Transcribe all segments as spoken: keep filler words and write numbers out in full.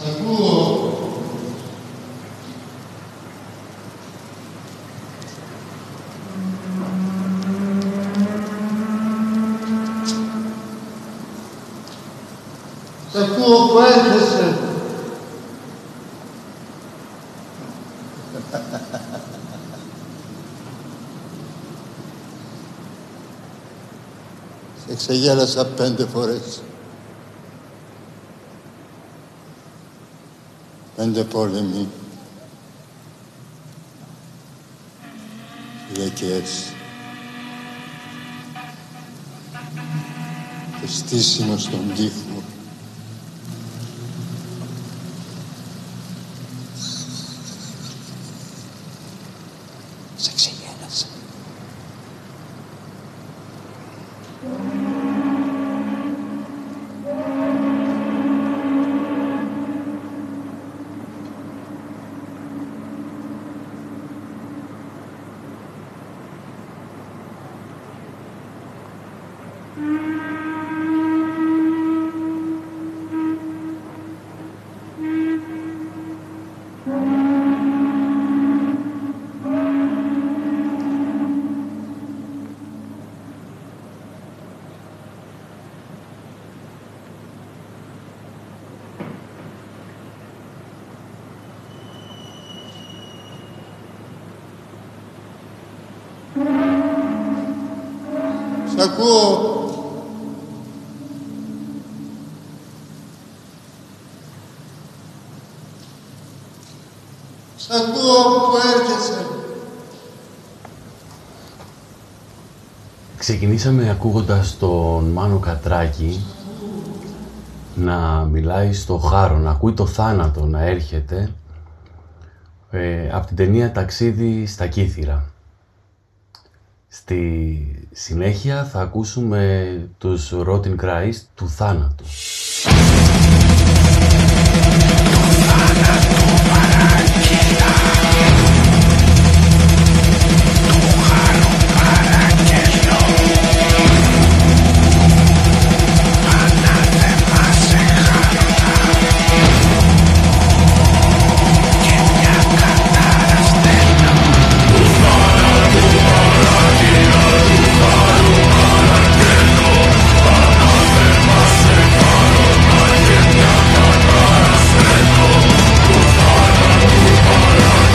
Σ' ακούω που έρχεσαι. Σε ξεγέλασα πέντε φορές. Πέντε πόλεμοι. Φυλακές. Και στήσιμο στον τοίχο. Σε ξεγέλασα. Σ' ακούω. Σ' ακούω που έρχεσαι. Ξεκινήσαμε ακούγοντας τον Μάνο Κατράκη να μιλάει στο χάρο, να ακούει το θάνατο να έρχεται ε, από την ταινία «Ταξίδι στα Κύθυρα». Στη συνέχεια θα ακούσουμε τους Rotting Christ του θάνατου. Του θάνατου παρακοίτα. Του χάρου παραγγελώ. Ανάθεμα σε χάρτα. Και μια κατάρα στέλνω. Του θάνατου παρακοίτα. Του χάρου παραγγελώ. Ανάθεμα σε χάρτα. Και μια κατάρα στέλνω. Του θάνατου παρακοίτα.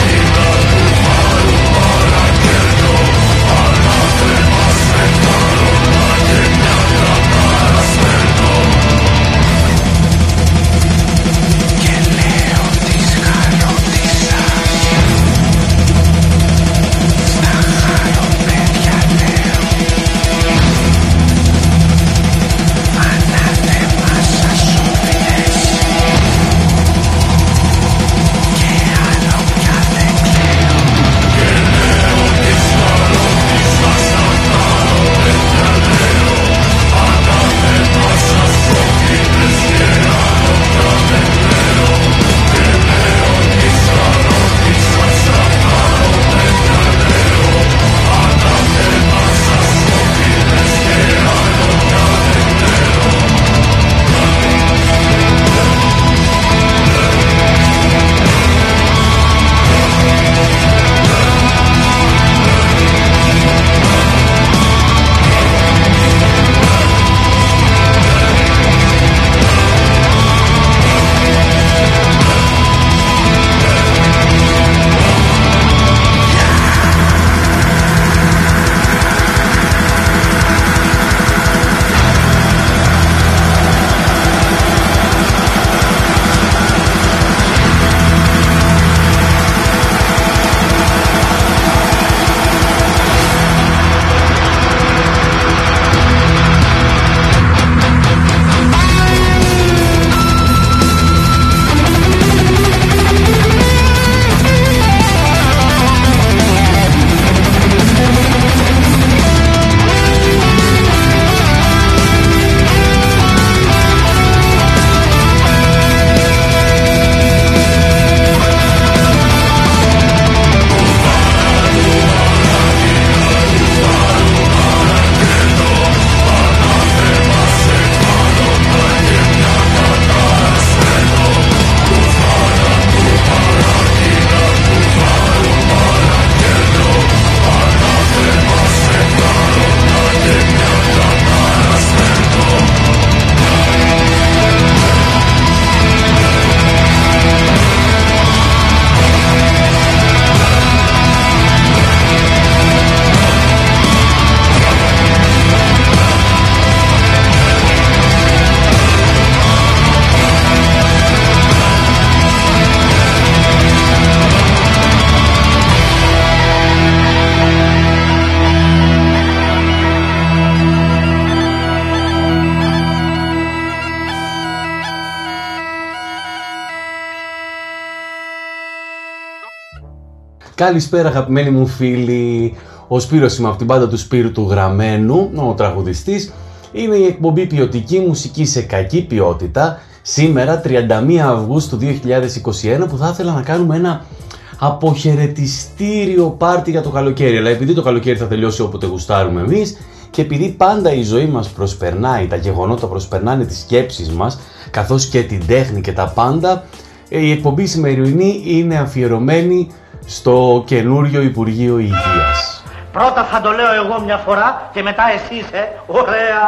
Καλησπέρα αγαπημένοι μου φίλοι, ο Σπύρος είμαι από την μπάντα του Σπύρου του Γραμμένου, ο τραγουδιστής. Είναι η εκπομπή ποιοτική μουσική σε κακή ποιότητα, σήμερα τριάντα μία Αυγούστου δύο χιλιάδες είκοσι ένα, που θα ήθελα να κάνουμε ένα αποχαιρετιστήριο πάρτι για το καλοκαίρι. Αλλά επειδή το καλοκαίρι θα τελειώσει όποτε γουστάρουμε εμείς και επειδή πάντα η ζωή μας προσπερνάει, τα γεγονότα προσπερνάνε τις σκέψεις μας, καθώς και την τέχνη και τα πάντα, η εκπομπή σημερινή είναι αφιερωμένη στο καινούριο Υπουργείο Υγείας. Πρώτα θα το λέω εγώ μια φορά και μετά εσείς, ε, ωραία.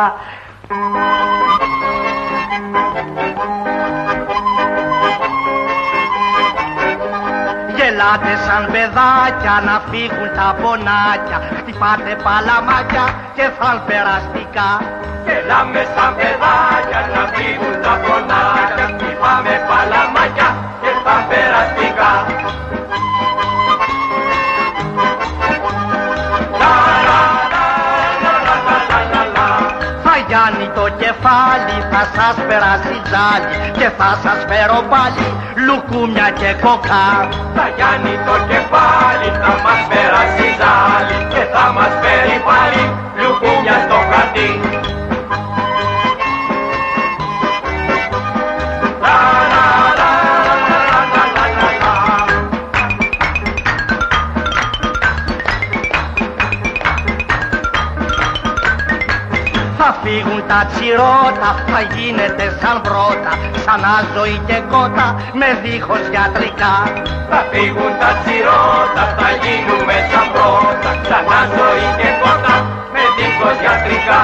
Γελάτε σαν παιδάκια να φύγουν τα πονάκια, χτυπάτε παλαμάκια και θα περαστικά. Γελάμε σαν παιδάκια να φύγουν τα πονάκια, χτυπάμε παλαμάκια και θα περαστικά. Θα γιάνει το κεφάλι, θα σας περάσει τζάλι και θα σας φέρω πάλι λουκούμια και κοκά. Θα γιάνει το κεφάλι, θα μας περάσει τζάλι και θα μας φέρει πάλι λουκούμια στο χαρτί. Θα φύγουν τα τσιρότα, θα γίνετε σαν πρώτα, ξανά ζωή και κότα με δίχως γιατρικά. Θα φύγουν τα τσιρότα, θα γίνουμε σαν πρώτα, ξανά ζωή και κότα με δίχως γιατρικά.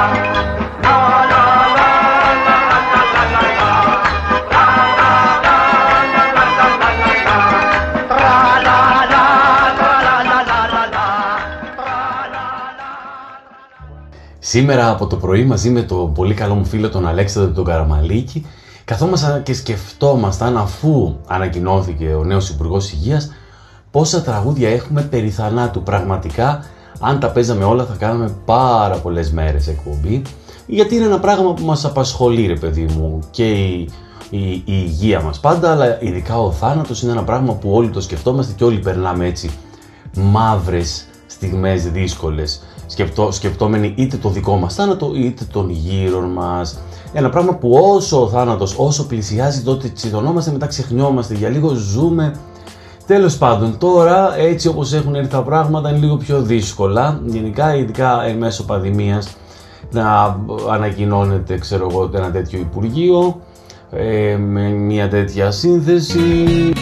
Σήμερα από το πρωί μαζί με τον πολύ καλό μου φίλο τον Αλέξανδρο τον Καραμαλίκη καθόμασταν και σκεφτόμασταν, αφού ανακοινώθηκε ο νέος Υπουργός Υγείας, πόσα τραγούδια έχουμε περί θανάτου. Πραγματικά, αν τα παίζαμε όλα θα κάναμε πάρα πολλές μέρες εκπομπή, γιατί είναι ένα πράγμα που μας απασχολεί, ρε παιδί μου, και η, η, η υγεία μας πάντα, αλλά ειδικά ο θάνατος είναι ένα πράγμα που όλοι το σκεφτόμαστε και όλοι περνάμε έτσι μαύρες στιγμές δύσκολες, σκεπτό, σκεπτόμενοι είτε το δικό μας θάνατο είτε τον γύρω μας. Ένα πράγμα που όσο ο θάνατος, όσο πλησιάζει, τότε τσιτωνόμαστε, μετά ξεχνιόμαστε, για λίγο ζούμε. Τέλος πάντων, τώρα έτσι όπως έχουν έρθει τα πράγματα είναι λίγο πιο δύσκολα, γενικά ειδικά εν μέσω πανδημίας, να ανακοινώνεται, ξέρω εγώ, ένα τέτοιο Υπουργείο ε, με μια τέτοια σύνθεση.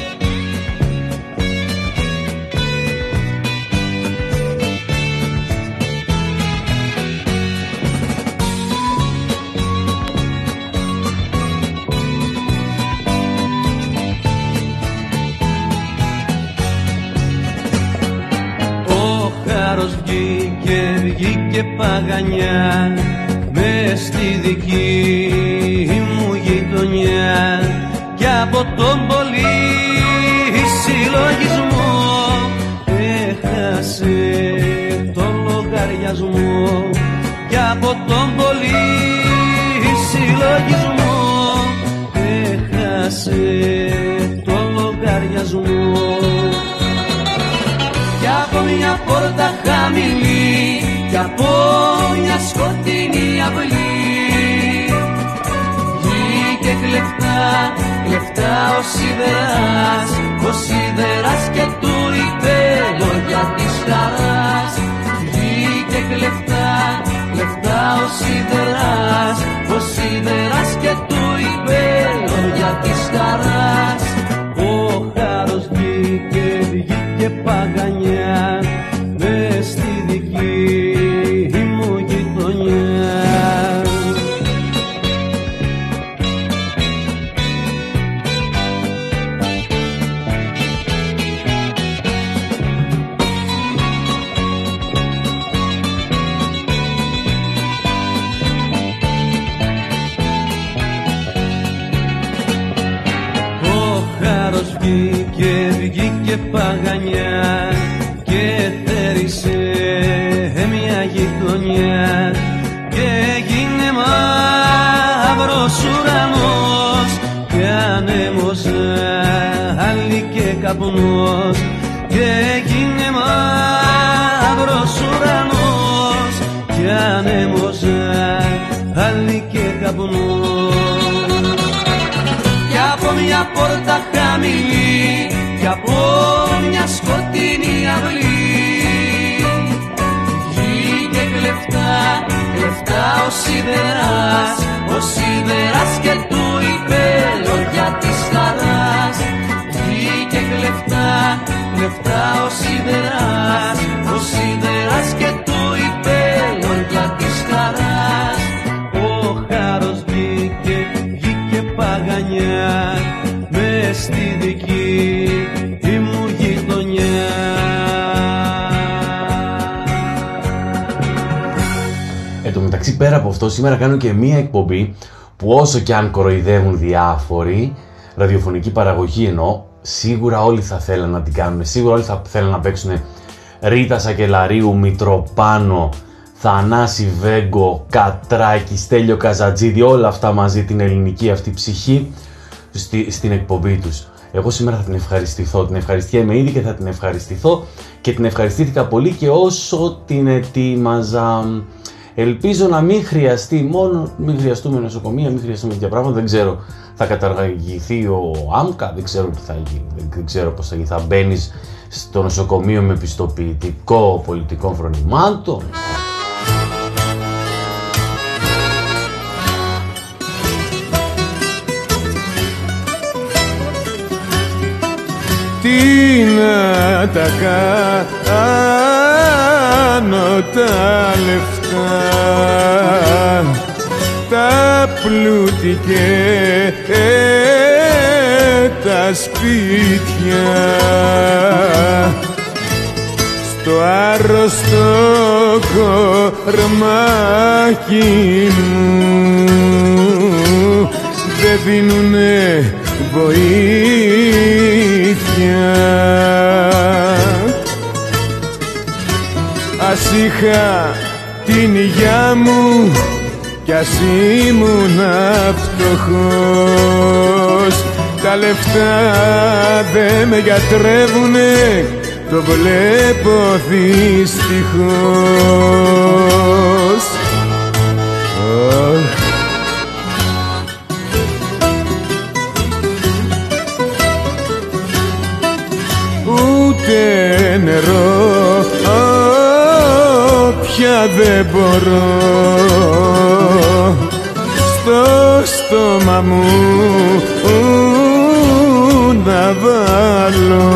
Βγήκε παγανιά μες στη δική μου γειτονιά κι από τον πολύ συλλογισμό έχασε τον λογαριασμό κι από τον πολύ συλλογισμό έχασε τον λογαριασμό κι από μια πόρτα χαμηλή κι από μια σκοτεινή αυλή βγήκε κλεφτά, κλεφτά ο σιδεράς, ο σιδεράς και του είπε λόγια της χαράς. Βγήκε κλεφτά, κλεφτά ο σιδεράς, ο σιδεράς και του είπε λόγια της χαράς. Ο χάρος βγήκε, βγήκε παγανιά μες στη δική μου γειτονιά. Ο χάρος βγήκε, βγήκε παγανιά και θέρισε μια γειτονιά και έγινε μαύρος ουρανός και ανέμος άλλη και καπνός και έγινε μαύρος ουρανός κι ανέμωσα άλλη και καπνός. Κι από μια πόρτα χαμηλή κι από μια σκοτεινή αυλή βγήκε κλεφτά, κλεφτά ο σιδεράς, ο σιδεράς και του είπε λόγια της χαράς. Βγήκε κλεφτά, κλεφτά ο σιδεράς, ο σιδεράς και του είπε λόγια της χαράς. Ο χάρος βγήκε, βγήκε παγανιά μες στη δική μου γειτονιά. Εν τω μεταξύ, πέρα από αυτό, σήμερα κάνω και μία εκπομπή που όσο και αν κοροϊδεύουν διάφοροι, ραδιοφωνική παραγωγή εννοώ, σίγουρα όλοι θα θέλουν να την κάνουν, σίγουρα όλοι θα θέλουν να παίξουν Ρίτα Σακελαρίου, Μητροπάνο, Θανάση Βέγκο, Κατράκη, Στέλιο Καζατζίδη, όλα αυτά μαζί, την ελληνική αυτή ψυχή στη, στην εκπομπή τους. Εγώ σήμερα θα την ευχαριστηθώ, την ευχαριστιέμαι ήδη και θα την ευχαριστηθώ και την ευχαριστήθηκα πολύ και όσο την ετοίμαζα. Ελπίζω να μην χρειαστεί μόνο, μην χρειαστούμε νοσοκομεία, μην χρειαστούμε τέτοια πράγματα, δεν ξέρω. Θα καταργηθεί ο ΆΜΚΑ, δεν ξέρω τι θα γίνει, δεν ξέρω πώς θα γίνει. Θα μπαίνεις στο νοσοκομείο με πιστοποιητικό πολιτικών φρονημάτων. Τι να τα κάνω τα λεφτά, τα πλούτη και τα σπίτια, στο άρρωστο κορμάκι μου δεν δίνουνε βοήθεια. Ας είχα την υγειά μου κι ας ήμουνα φτωχός, τα λεφτά δε με γιατρεύουνε, το βλέπω δυστυχώς. Oh. Ούτε νερό πια δεν μπορώ στο στόμα μου να βάλω,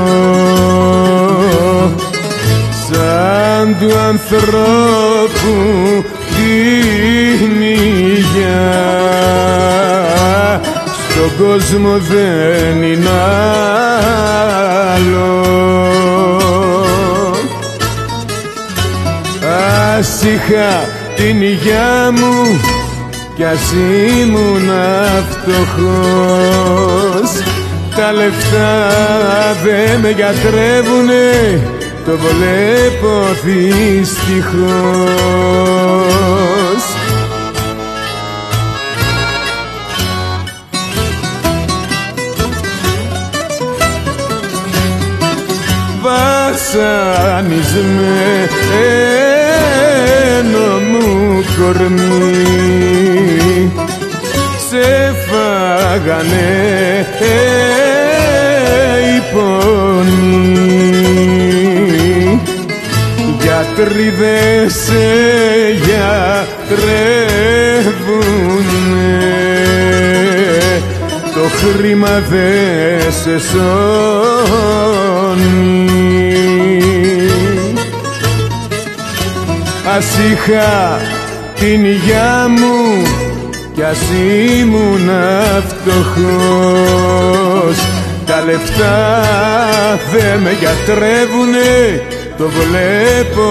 σαν του ανθρώπου την υγειά στον κόσμο δεν είναι άλλο. Ας είχα την υγειά μου κι ας ήμουνα φτωχός, τα λεφτά δε με γιατρεύουνε, το βλέπω δυστυχώς. Βασανισμένο μου κορμί, σε φάγανε οι πόνοι, γιατροί δε σε γιατρεύουνε, το χρήμα δε σε σώνει. Ας είχα την υγειά μου κι ας ήμουνα φτωχός, τα λεφτά δε με γιατρεύουνε, το βλέπω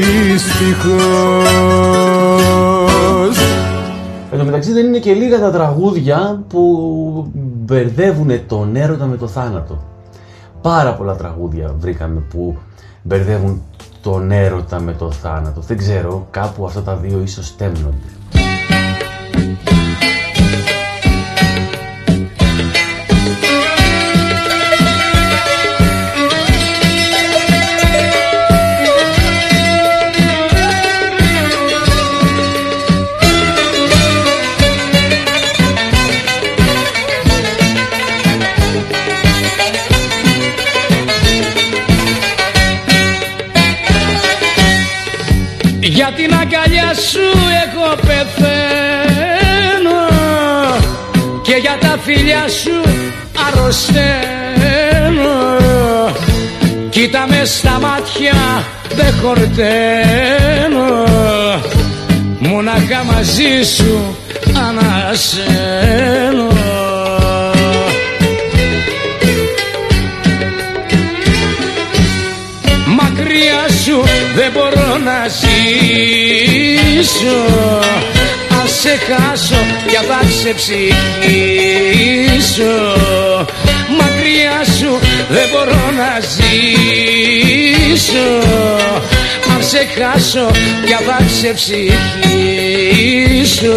δυστυχώς. Εν τω μεταξύ δεν είναι και λίγα τα τραγούδια που μπερδεύουν τον έρωτα με το θάνατο. Πάρα πολλά τραγούδια βρήκαμε που μπερδεύουν τον έρωτα με το θάνατο. Δεν ξέρω, κάπου αυτά τα δύο ίσως στέμνονται. και για τα φιλιά σου αρρωσταίνω. Κοίτα με στα μάτια δεν χορταίνω, μονάχα μαζί σου ανασένω. Μακριά σου δεν μπορώ να ζήσω, αν σε χάσω πια θα ξεψυχήσω. Μακριά σου δεν μπορώ να ζήσω, αν σε χάσω πια θα ξεψυχήσω.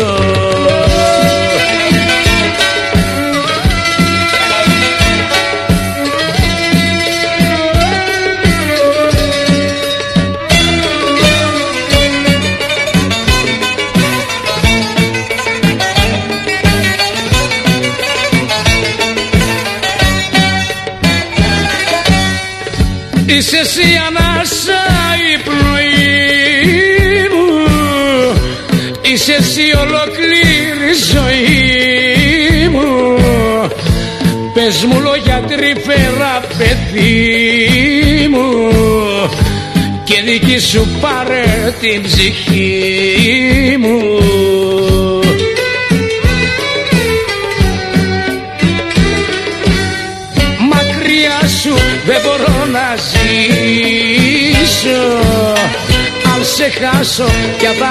Είσαι εσύ ανάσα η πνοή μου, είσαι εσύ ολόκληρη ζωή μου. Πες μου λόγια τρυφερά παιδί μου, και δική σου πάρε την ψυχή μου. Δεν μπορώ να ζήσω, αν σε χάσω πια θα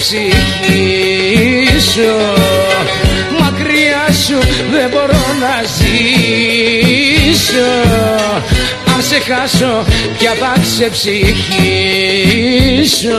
ξεψυχήσω. Μακριά σου δεν μπορώ να ζήσω, αν σε χάσω πια θα ξεψυχήσω.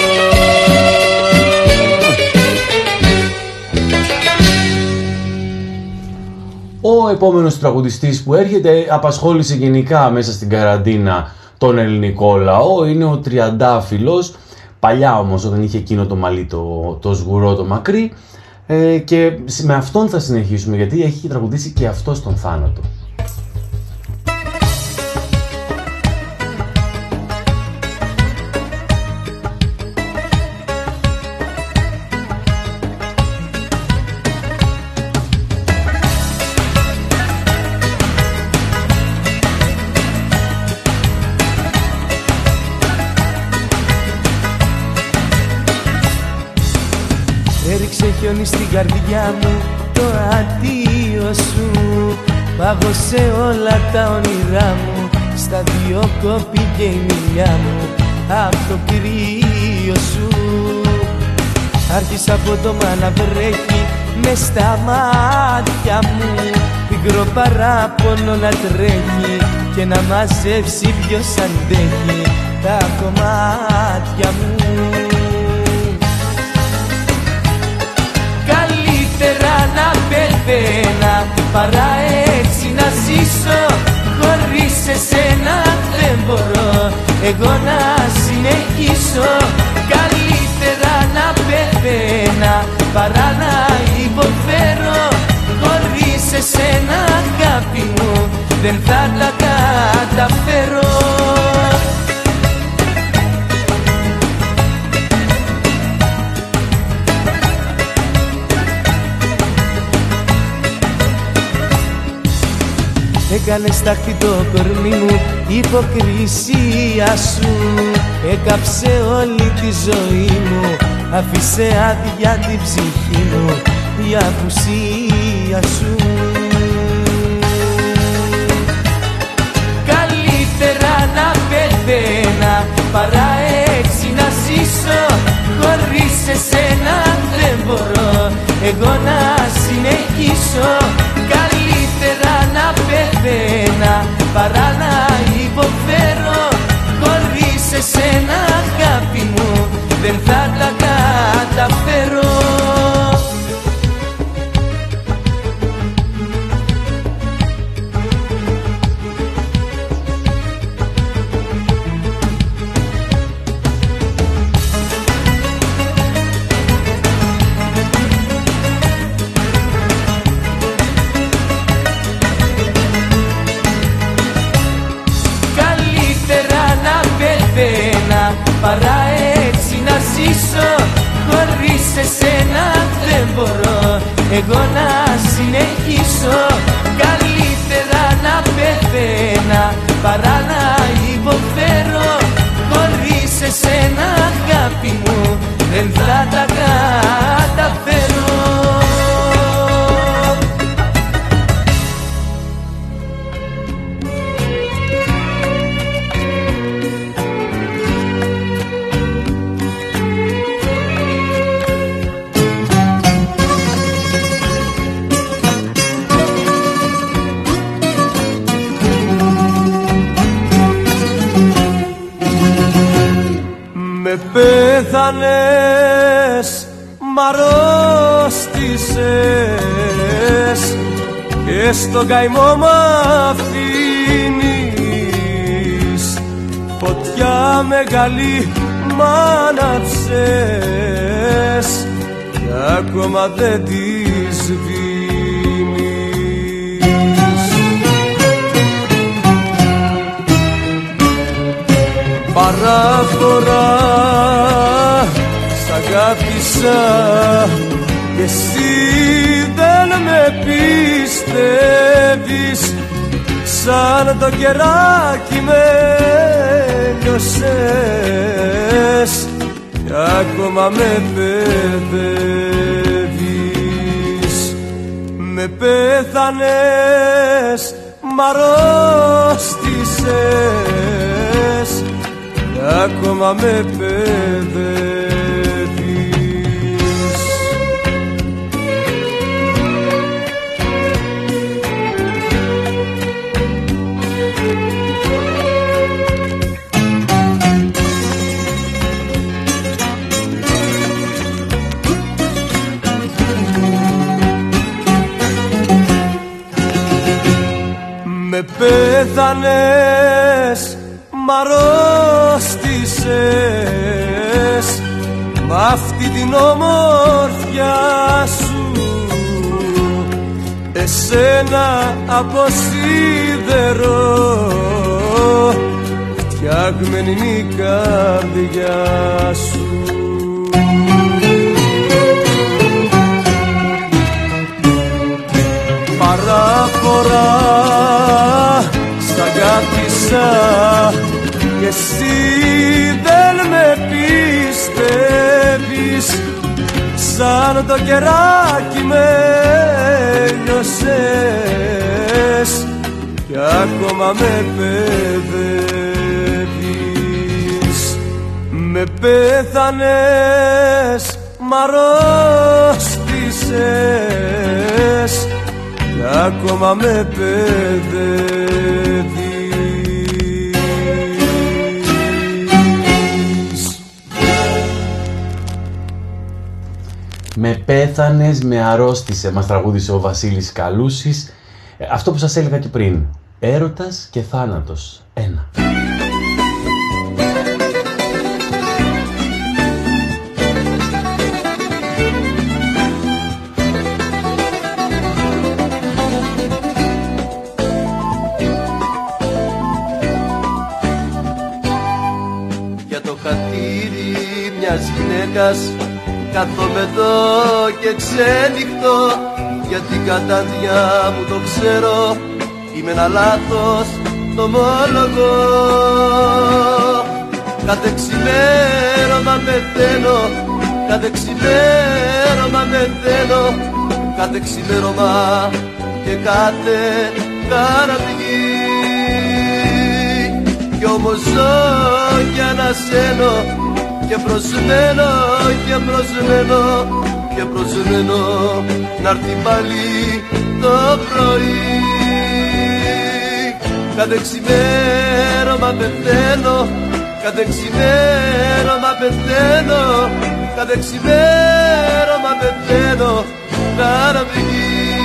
Ο επόμενος τραγουδιστής που έρχεται απασχόλησε γενικά μέσα στην καραντίνα τον ελληνικό λαό. Είναι ο Τριαντάφυλλος, παλιά όμως όταν είχε εκείνο το μαλλί το, το σγουρό το μακρύ, ε, και με αυτόν θα συνεχίσουμε γιατί έχει τραγουδήσει και αυτός τον θάνατο. Έριξε χιόνι στην καρδιά μου το αντίο σου, πάγωσε όλα τα όνειρά μου, στα δυο κόπηκε η μιλιά μου απ' το κρύο σου. Άρχισα από το μα να βρέχει μες στα μάτια μου, πικρό παράπονο να τρέχει και να μαζεύσει ποιος αντέχει τα κομμάτια μου. Καλύτερα να πεθαίνα παρά έτσι να ζήσω, χωρίς εσένα δεν μπορώ εγώ να συνεχίσω. Καλύτερα να πεθαίνα παρά να υποφέρω, χωρίς εσένα αγάπη μου δεν θα τα καταφέρω. Έκανες τάχτη το κορμί μου, υποκρισία σου έκαψε όλη τη ζωή μου, άφησε άδεια την ψυχή μου η απουσία σου. Καλύτερα να πεθαίνα παρά έτσι να ζήσω, χωρίς εσένα δεν μπορώ εγώ να συνεχίσω. Καλύτερα να πεθαίνα παρά να υποφέρω, χωρίς εσένα αγάπη μου δεν θα τα καταφέρω. Παρά έτσι να ζήσω, χωρίς εσένα δεν μπορώ εγώ να συνεχίσω. Καλύτερα να πεθαίνα παρά να υποφέρω. Χωρίς εσένα αγάπη μου δεν θα τα καταφέρω. Με πέθανες, μ' αρρώστησες και στον καημό μ' αφήνεις. Φωτιά μεγάλη μ' άναψες κι ακόμα δεν τη σβήνεις. Παράφορα σ' αγάπησα και εσύ δεν με πιστεύεις. Σαν το κεράκι με λιώσες κι ακόμα με παιδεύεις. Με πέθανες, μ' αρρώστησες κι ακόμα με παιδεύεις. Με πέθανες, μ' αρρώστησες μ' αυτή την ομορφιά σου. Εσένα από σίδερο φτιαγμένη είναι η καρδιά σου. Παράφορα σ' αγάπησα κι εσύ δεν με πιστεύεις. Σαν το κεράκι με λιώσες κι ακόμα με παιδεύεις. Με πέθανες, μ' αρρώστησες κι ακόμα με παιδεύεις. Με πέθανες, με αρρώστησε, μας τραγούδισε ο Βασίλης Καλούσης. Ε, αυτό που σας έλεγα και πριν, έρωτας και θάνατος, ένα. Για το χατήρι μιας γυναίκας κάθομαι εδώ και ξενυχτώ. Για την κατάδια μου το ξέρω, είμαι ένα λάθος, το ομολογώ. Κάθε ξημέρωμα πεθαίνω, κάθε ξημέρωμα πεθαίνω, κάθε ξημέρωμα και κάθε καραυγή. Κι όμως ζω και ανασένω και προσμένω και προσμένω και προσμένω να'ρθει πάλι το πρωί. Κάθε ξημέρωμα πεθαίνω, κάθε ξημέρωμα πεθαίνω, κάθε ξημέρωμα πεθαίνω καραυγή.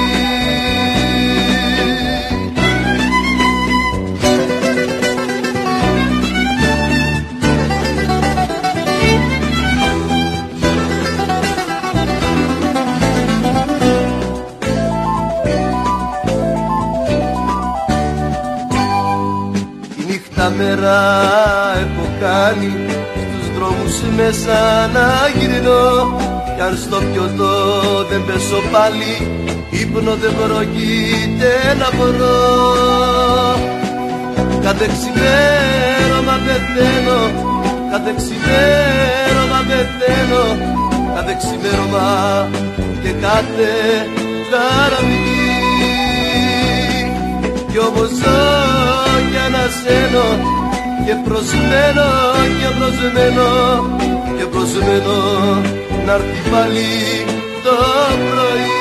Τα μέρα έχω κάνει στους δρόμους μέσα να γυρνώ κι αν στο πιωτό δεν πέσω πάλι, ύπνο δεν πρόκειται να βρω. Κάθε ξημέρωμα πεθαίνω, κάθε ξημέρωμα πεθαίνω, κάθε ξημέρωμα και κάθε καραβική. Κι όμως ζω κι ανασένω και προσμένω και προσμένω και προσμένω να'ρθει πάλι το πρωί.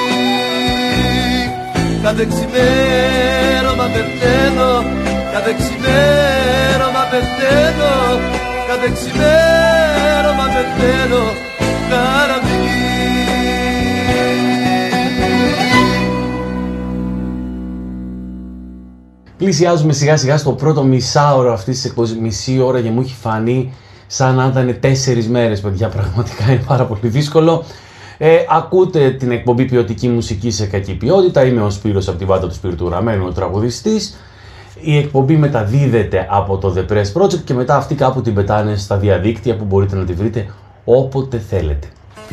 Κάθε ξημέρωμα πεθαίνω, κάθε ξημέρωμα πεθαίνω, κάθε ξημέρωμα πεθαίνω καραβική. Πλησιάζουμε σιγά σιγά στο πρώτο μισάωρο αυτής της εκπομπής, μισή ώρα, και μου έχει φανεί σαν να ήταν τέσσερις μέρες, παιδιά, πραγματικά είναι πάρα πολύ δύσκολο. Ε, ακούτε την εκπομπή ποιοτική μουσική σε κακή ποιότητα, είμαι ο Σπύρος από την μπάντα του Σπύρου του Ραμένου, ο τραγουδιστής. Η εκπομπή μεταδίδεται από το The Press Project και μετά αυτοί κάπου την πετάνε στα διαδίκτυα που μπορείτε να τη βρείτε όποτε θέλετε.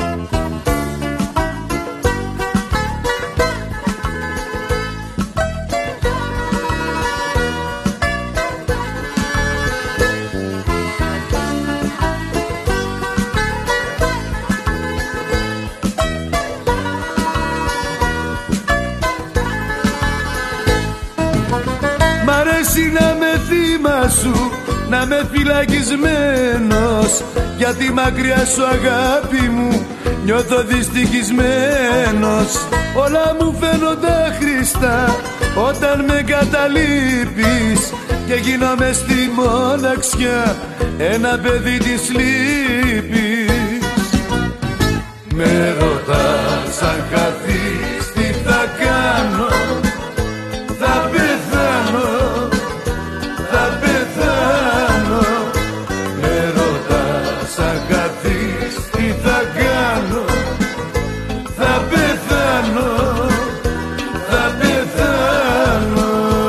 Να είμαι φυλακισμένος, γιατί μακριά σου αγάπη μου νιώθω δυστυχισμένος. Όλα μου φαίνονται άχρηστα όταν με καταλείπεις και γίνομαι στη μοναξιά ένα παιδί της λύπης. Με ρωτάς αν χαθείς τι θα κάνω, θα πεθάνω, θα πεθάνω. Με ρωτάς αν χαθείς τι θα κάνω, θα πεθάνω, θα πεθάνω.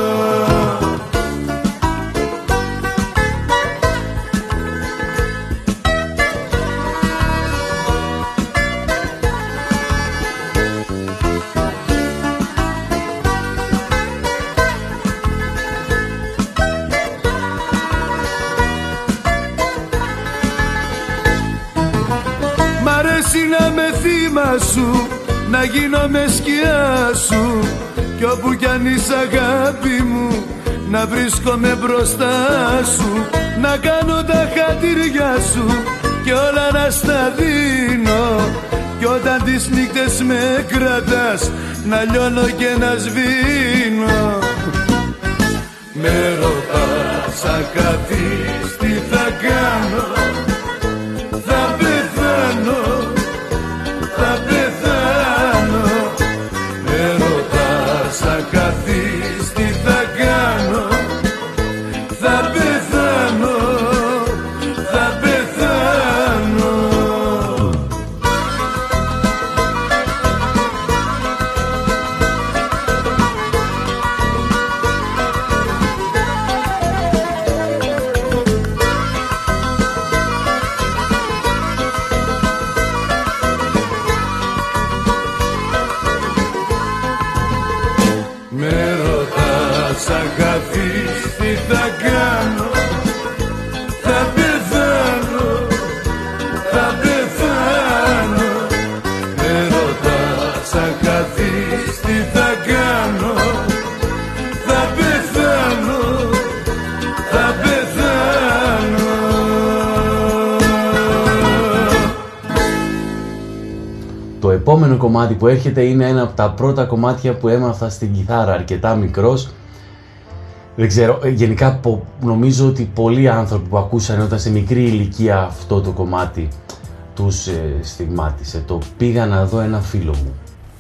Να με θύμα σου, να γίνω με σκιά σου, κι όπου κι αν είσαι αγάπη μου να βρίσκομαι μπροστά σου, να κάνω τα χατήρια σου και όλα να στα δίνω, κι όταν τις νύχτες με κρατάς να λιώνω και να σβήνω. Με ρωτάς αν χαθείς τι θα κάνω, θα πεθάνω, θα πεθάνω. Με ρωτάς αν χαθείς τι θα κάνω, θα πεθάνω, θα πεθάνω. Αν χαθείς τι θα κάνω, θα πεθάνω, θα πεθάνω. Με ρωτάς αν χαθείς τι θα κάνω, θα πεθάνω, θα πεθάνω. Το επόμενο κομμάτι που έρχεται είναι ένα από τα πρώτα κομμάτια που έμαθα στην κιθάρα αρκετά μικρός. Δεν ξέρω, γενικά νομίζω ότι πολλοί άνθρωποι που ακούσαν όταν σε μικρή ηλικία αυτό το κομμάτι τους ε, στιγμάτισε. Το πήγα να δω ένα φίλο μου.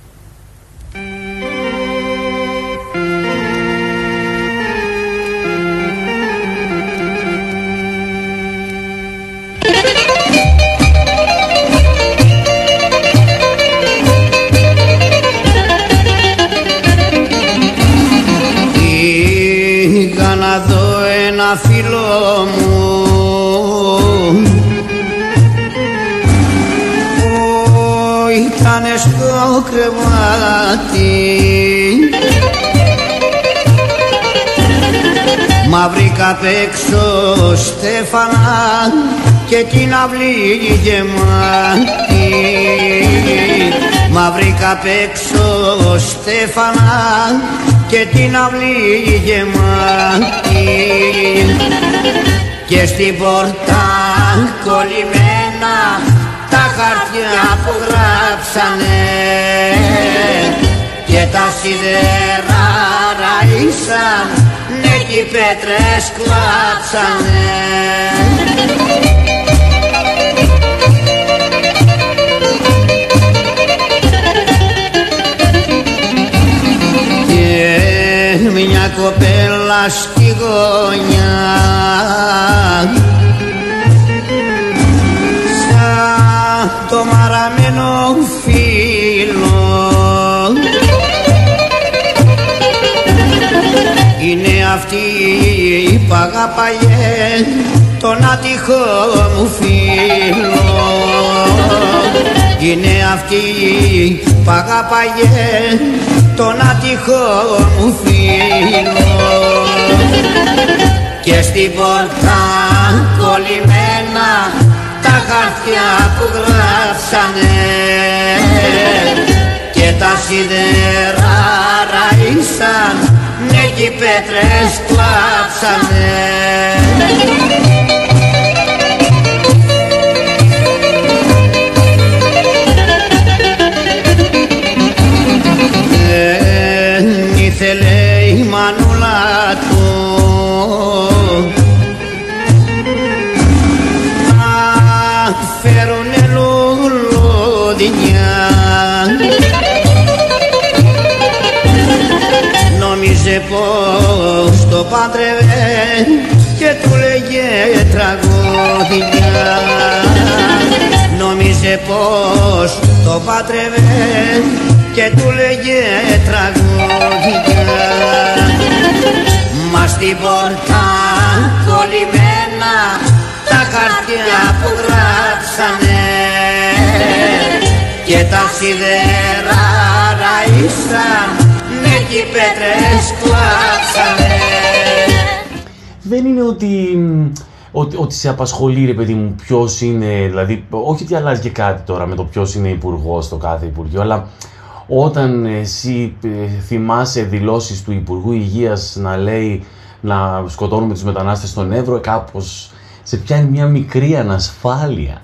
Να δω ένα φίλο μου που κρεβάτι. Μα βρήκα απ' έξω στέφανα και την αυλή γεμάτη. Μα βρήκα απ' έξω στέφανα και την αυλή γεμάτη. Και στην πόρτα κολλημένα τα χαρτιά που γράψανε και τα σιδερά ραΐσαν, ναι κι οι πέτρες κλάψανε. Και μια κοπέλα στη γωνιά σαν το μαραμένο φύλλο είναι αυτή που αγαπάγε τον άτυχο μου φίλο. Είναι αυτή που αγαπάγε τον άτυχο μου φίλο. Και στην πόρτα κολλημένα τα χαρτιά που γράψανε και τα σιδερά ραΐσαν, ναι κι οι πέτρες κλάψανε. Δεν ήθελε η μανούλα του να φέρουνε λουλούδινια. Νόμιζε πως το πάντρευε και του λέγε τραγούδια. Νόμιζε πως το πάντρευε και του λέγε τραγούδια. Μα στην πόρτα κολλημένα τα χαρτιά που γράψανε και τα σιδερά ραΐσαν, ναι κι οι πέτρες κλάψανε. Δεν είναι ότι, ότι, ότι σε απασχολεί, ρε παιδί μου, ποιος είναι, δηλαδή, όχι ότι αλλάζει και κάτι τώρα με το ποιος είναι υπουργός στο κάθε υπουργείο, αλλά όταν εσύ θυμάσαι δηλώσεις του Υπουργού Υγείας να λέει να σκοτώνουμε τους μετανάστες στον Εύρο, κάπως σε πιάνει μια μικρή ανασφάλεια.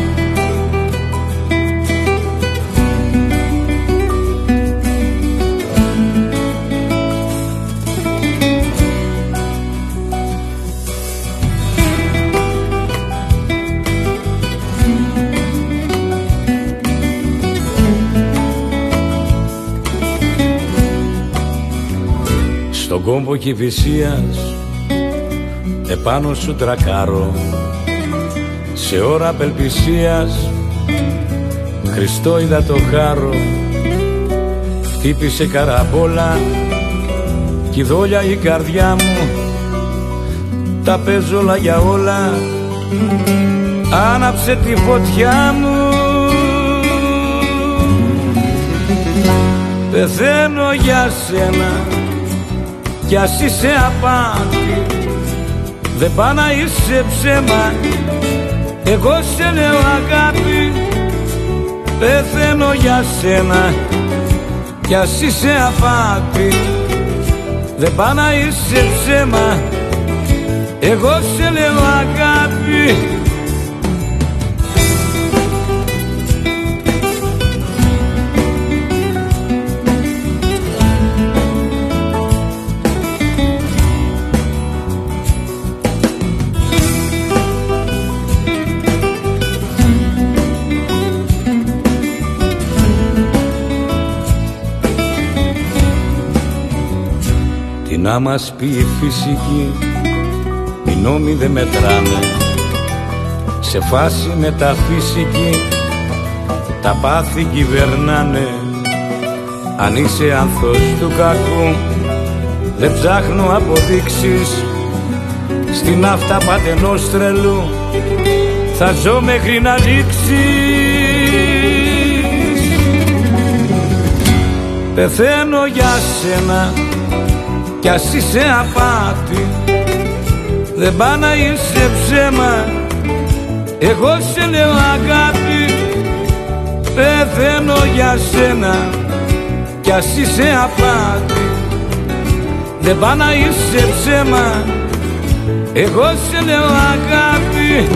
Στον κόμπο Κηφισίας επάνω σου τρακάρω, σε ώρα απελπισίας Χριστό είδα το χάρο. Χτύπησε καραμπόλα κι δόλια η καρδιά μου, τα παίζω όλα για όλα, άναψε τη φωτιά μου. Πεθαίνω για σένα κι ας είσαι απάτη, δεν πά να είσαι ψέμα, εγώ σε λέω αγάπη. Πεθαίνω για σένα κι ας είσαι απάτη, δεν πά να είσαι ψέμα, εγώ σε λέω αγάπη. Να μας πει η φυσική, οι νόμοι δεν μετράνε, σε φάση μεταφυσική τα πάθη κυβερνάνε. Αν είσαι άνθος του κακού, δεν ψάχνω αποδείξεις, στην αυταπάτη ενός τρελού θα ζω μέχρι να λήξεις. Πεθαίνω για σένα κι ας είσαι απάτη, δεν πά να είσαι ψέμα, εγώ σε λέω αγάπη. Πεθαίνω για σένα κι ας είσαι απάτη, δεν πά να είσαι ψέμα, εγώ σε λέω αγάπη.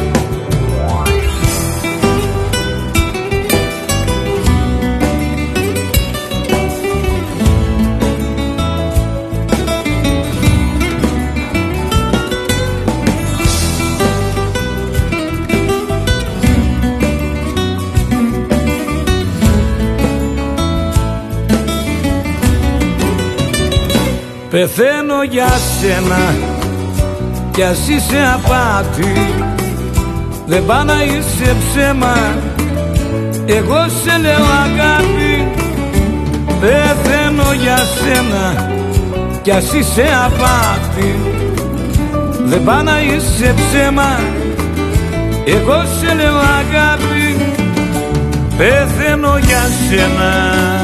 Πεθαίνω για σένα κι ας είσαι απάτη, δεν πά να είσαι ψέμα, εγώ σε λέω αγάπη. Πεθαίνω για σένα κι ας είσαι απάτη, δεν πά να είσαι ψέμα, εγώ σε λέω αγάπη. Πεθαίνω για σένα.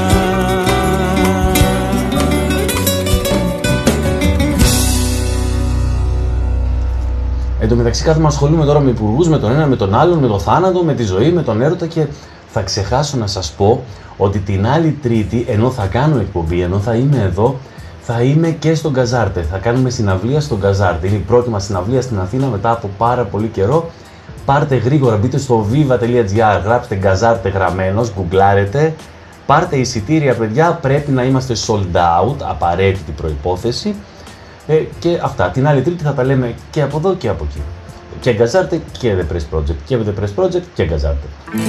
Εν τω μεταξύ κάθομαι να ασχολούμαι τώρα με υπουργούς, με τον ένα, με τον άλλον, με το θάνατο, με τη ζωή, με τον έρωτα και θα ξεχάσω να σας πω ότι την άλλη Τρίτη, ενώ θα κάνω εκπομπή, ενώ θα είμαι εδώ, θα είμαι και στον Γκαζάρτε. Θα κάνουμε συναυλία στον Γκαζάρτε. Είναι η πρώτη μας συναυλία στην Αθήνα μετά από πάρα πολύ καιρό. Πάρτε γρήγορα, μπείτε στο viva τελεία gr, γράψτε Γκαζάρτε γραμμένος, γκουγκλάρετε. Πάρτε εισιτήρια παιδιά, πρέπει να είμαστε sold out, απαραίτητη προϋπόθεση. Ε, και αυτά. Την άλλη Τρίτη θα τα λέμε και από εδώ και από εκεί. Και Γκαζάρτε και The Press Project. Και The Press Project και Γκαζάρτε.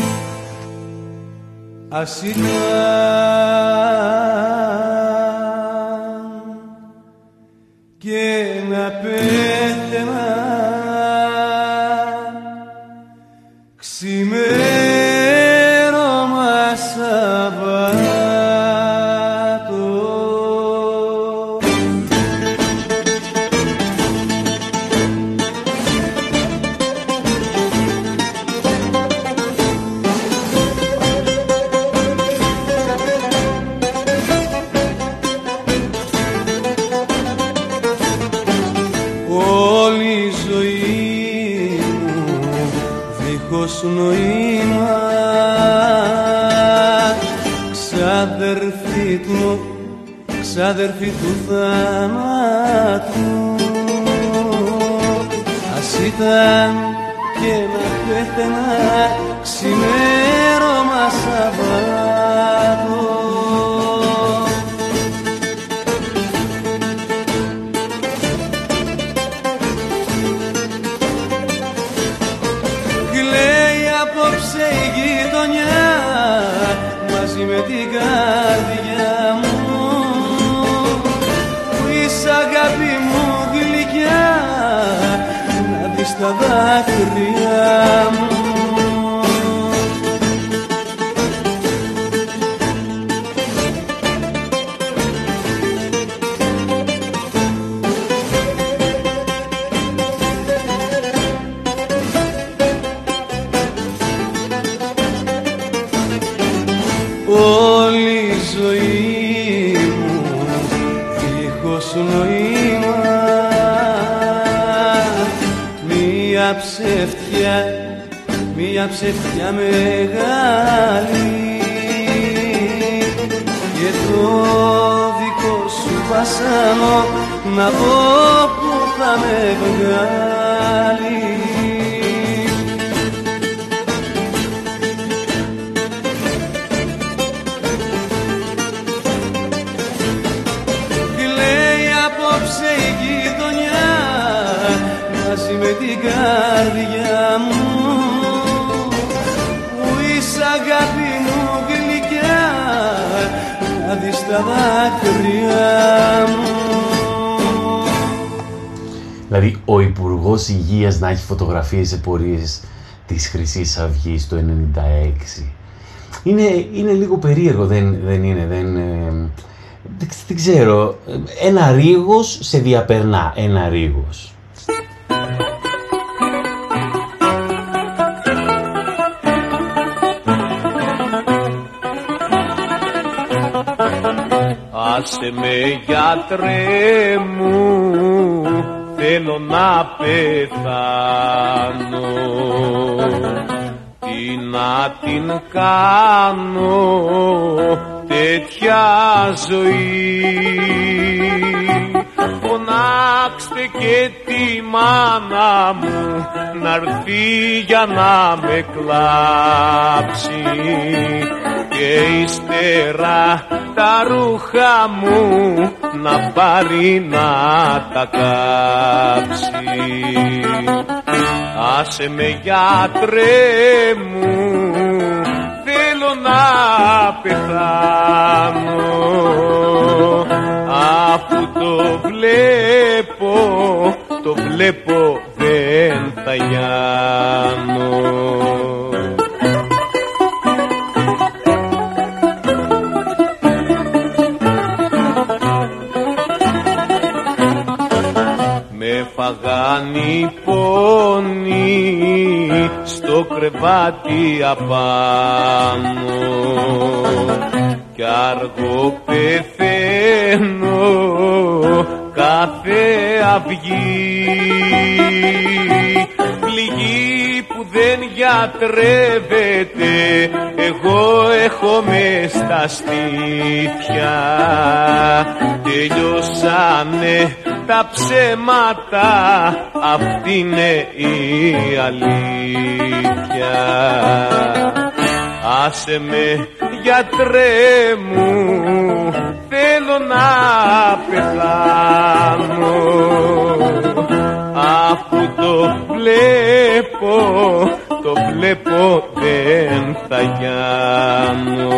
Ας ήταν και να πέθαινα ξημέρωμα Σαββάτο. Νοήμα ξαδερφή του, ξαδερφή του θανάτου. Ας ήταν και να πέθαινα ξημέρωμα Σαββάτο. Μαζί με την καρδιά μου που είσαι αγάπη μου γλυκιά, να δεις τα δάκρυα μου. Όλη η ζωή μου δίχως νοήμα, μία ψευτιά, μία ψευτιά μεγάλη, και το δικό σου βασάνο να δω που θα με βγάλει. Μαζί με την καρδιά μου που είσαι αγάπη μου γλυκιά, να δεις τα δάκρυα μου. Δηλαδή ο Υπουργός Υγείας να έχει φωτογραφίες σε πορείες της Χρυσής Αυγής το ενενήντα έξι. Είναι, είναι λίγο περίεργο, δεν, δεν είναι, δεν, ε, δεν, δεν ξέρω. Ένα ρίγος σε διαπερνά, ένα ρίγος. Άσε με γιατρέ μου, θέλω να πεθάνω. Τι να την κάνω τέτοια ζωή? Φωνάξτε και τη μάνα μου να'ρθεί για να με κλάψει, και ύστερα τα ρούχα μου να πάρει να τα κάψει. Άσε με γιατρέ μου, θέλω να πεθάνω, αφού το βλέπω, το βλέπω δεν θα γιάνω. Με φαγάνει πόνοι στο κρεβάτι απάνω, κι αργό πεθαίνω κάθε αυγή. Πληγή που δεν γιατρεύεται εγώ έχω μες στα στήθια. Τελειώσανε τα ψέματα, αυτή είναι η αλήθεια. Άσε με γιατρέ μου, θέλω να πεθάνω, αφού το βλέπω, το βλέπω δεν θα γιάνω.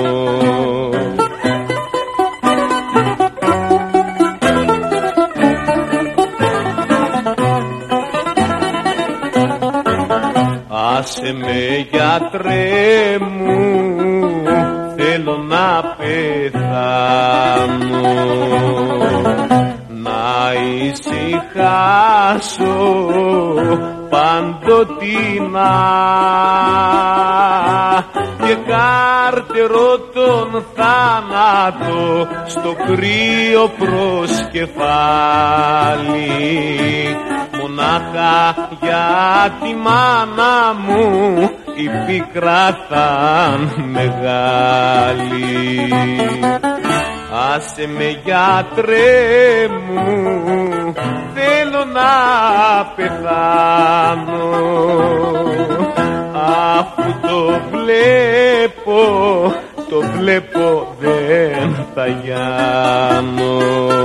Άσε με γιατρέ μου, θέλω να πεθάνω, να ησυχάσω παντοτινά, και κάρτερο τον θάνατο στο κρύο προσκεφάλι. Μονάχα για τη μάνα μου η πίκρα θα'ν μεγάλη. Άσε με γιατρέ μου, θέλω να πεθάνω, αφού το βλέπω, το βλέπω δεν θα γιάνω.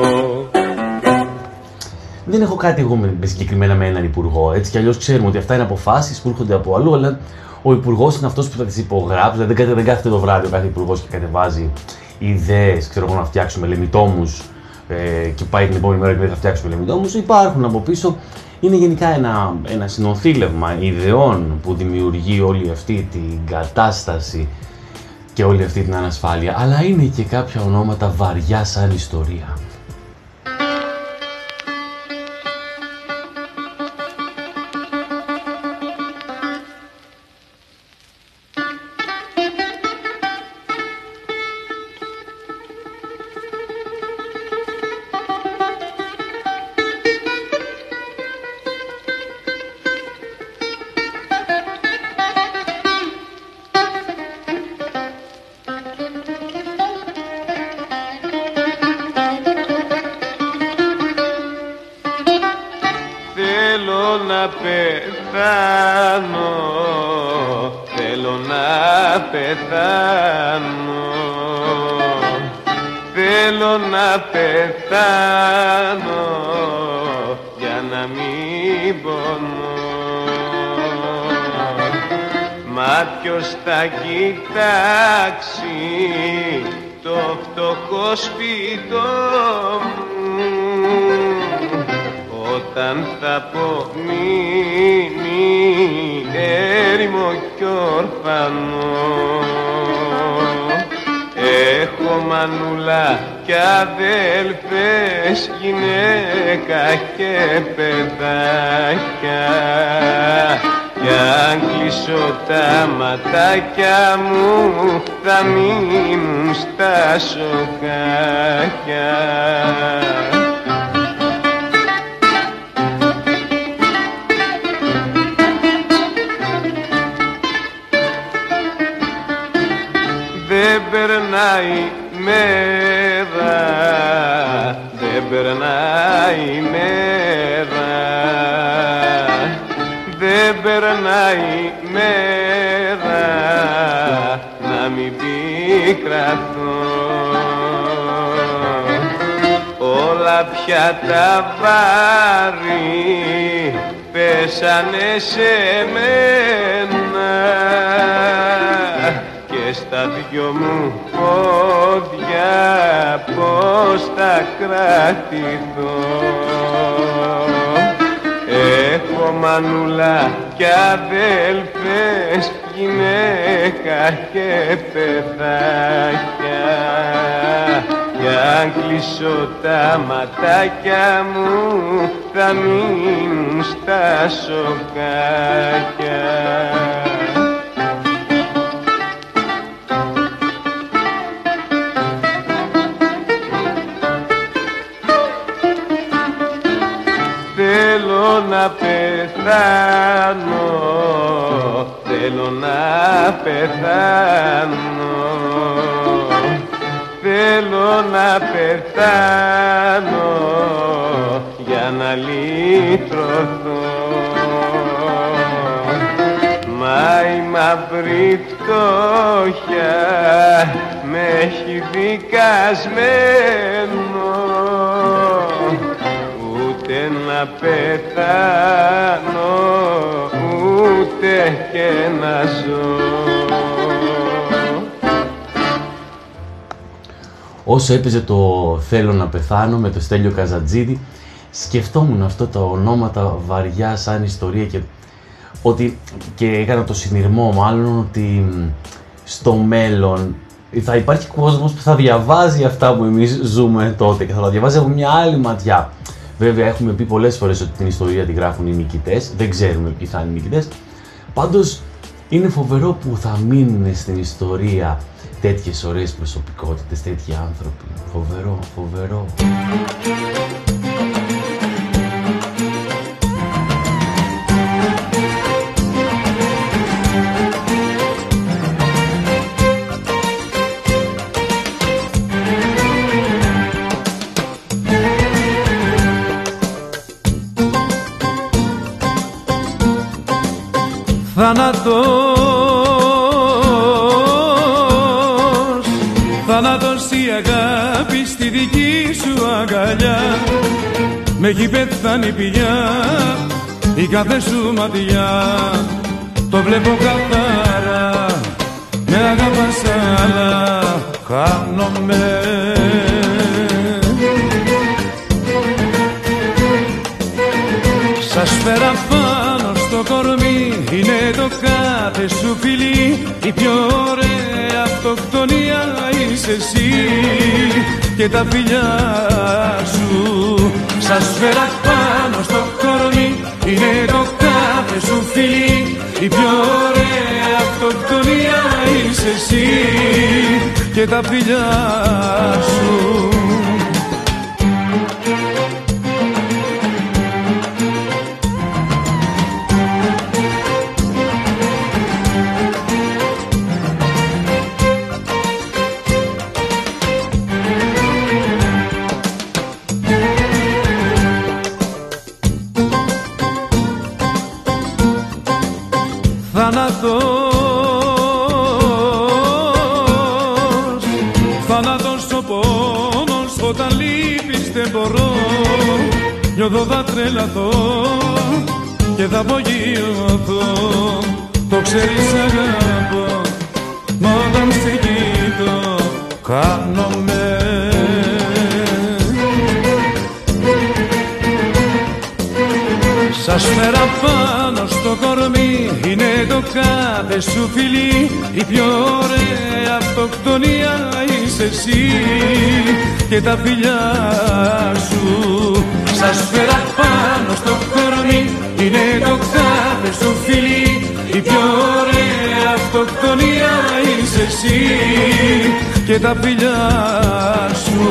Δεν έχω κάτι εγώ με, συγκεκριμένα με έναν υπουργό. Έτσι κι αλλιώς ξέρουμε ότι αυτά είναι αποφάσεις που έρχονται από αλλού, αλλά ο υπουργός είναι αυτός που θα τις υπογράψει. Δηλαδή δεν κάθεται το βράδυ ο κάθε υπουργός και κατεβάζει ιδέες, ξέρω εγώ, να φτιάξουμε λεμιτόμους ε, και πάει την επόμενη μέρα και δεν θα φτιάξουμε λεμιτόμους. Υπάρχουν από πίσω. Είναι γενικά ένα, ένα συνοθήλευμα ιδεών που δημιουργεί όλη αυτή την κατάσταση και όλη αυτή την ανασφάλεια. Αλλά είναι και κάποια ονόματα βαριά σαν ιστορία. κι αν κλείσω τα ματάκια μου θα μείνουν στα σοκάκια. Δεν περνάει μέρα, δεν περνάει μέρα, δεν περνάει μέρα να μην πικραθώ. Όλα πια τα βάρη πέσανε σε μένα και στα δυο μου πόδια πώς θα κρατηθώ. Έχω μανούλα κι αδέλφες, γυναίκα και παιδάκια, κι αν κλείσω τα ματάκια μου θα μείνουν στα σοκάκια. Θέλω να πεθάνω, θέλω να πεθάνω, θέλω να πεθάνω για να λύτρωθώ. Μα η μαύρη φτώχεια με έχει δικασμένο, ούτε να πεθάνω, ούτε και να ζω. Όσο έπαιζε το «Θέλω να πεθάνω» με το Στέλιο Καζατζίδη, σκεφτόμουν αυτό τα ονόματα βαριά σαν ιστορία και, ότι, και έκανα το συνειρμό μάλλον ότι στο μέλλον θα υπάρχει κόσμος που θα διαβάζει αυτά που εμείς ζούμε τότε και θα τα διαβάζει από μια άλλη ματιά. Βέβαια έχουμε πει πολλές φορές ότι την ιστορία τη γράφουν οι νικητές, δεν ξέρουμε ποιοι θα είναι οι νικητές. Πάντως είναι φοβερό που θα μείνουν στην ιστορία τέτοιες ωραίες προσωπικότητες, τέτοιοι άνθρωποι. Φοβερό, φοβερό. Θάνατος, θάνατος η αγάπη στη δική σου αγκαλιά, με έχει πεθάνει πια η κάθε σου ματιά. Το βλέπω καθαρά, με αγαπάς αλλά χάνομαι. Σας φέρα πάνω στο κορμί, είναι το κάθε σου φιλί, η πιο ωραία αυτοκτονία είσαι εσύ και τα φιλιά σου. Σας φέρα πάνω στο κορμί, είναι το κάθε σου φιλί, η πιο ωραία αυτοκτονία είσαι εσύ και τα φιλιά σου. Θάνατος, θάνατος ο πόνος, όταν λείπεις δεν μπορώ, νιώθω θα τρελαθώ και θα απογειωθώ. Το ξέρεις αγαπώ, μα όταν σε κοιτώ χάνομαι. Σας φέρα πάνω στο κορμί, είναι το κάθε σου φιλί, η πιο ωραία αυτοκτονία είσαι εσύ και τα φιλιά σου. Σας φέρα πάνω στο κορμί, είναι το κάθε σου φιλί. Η πιο ωραία αυτοκτονία είσαι εσύ και τα φιλιά σου.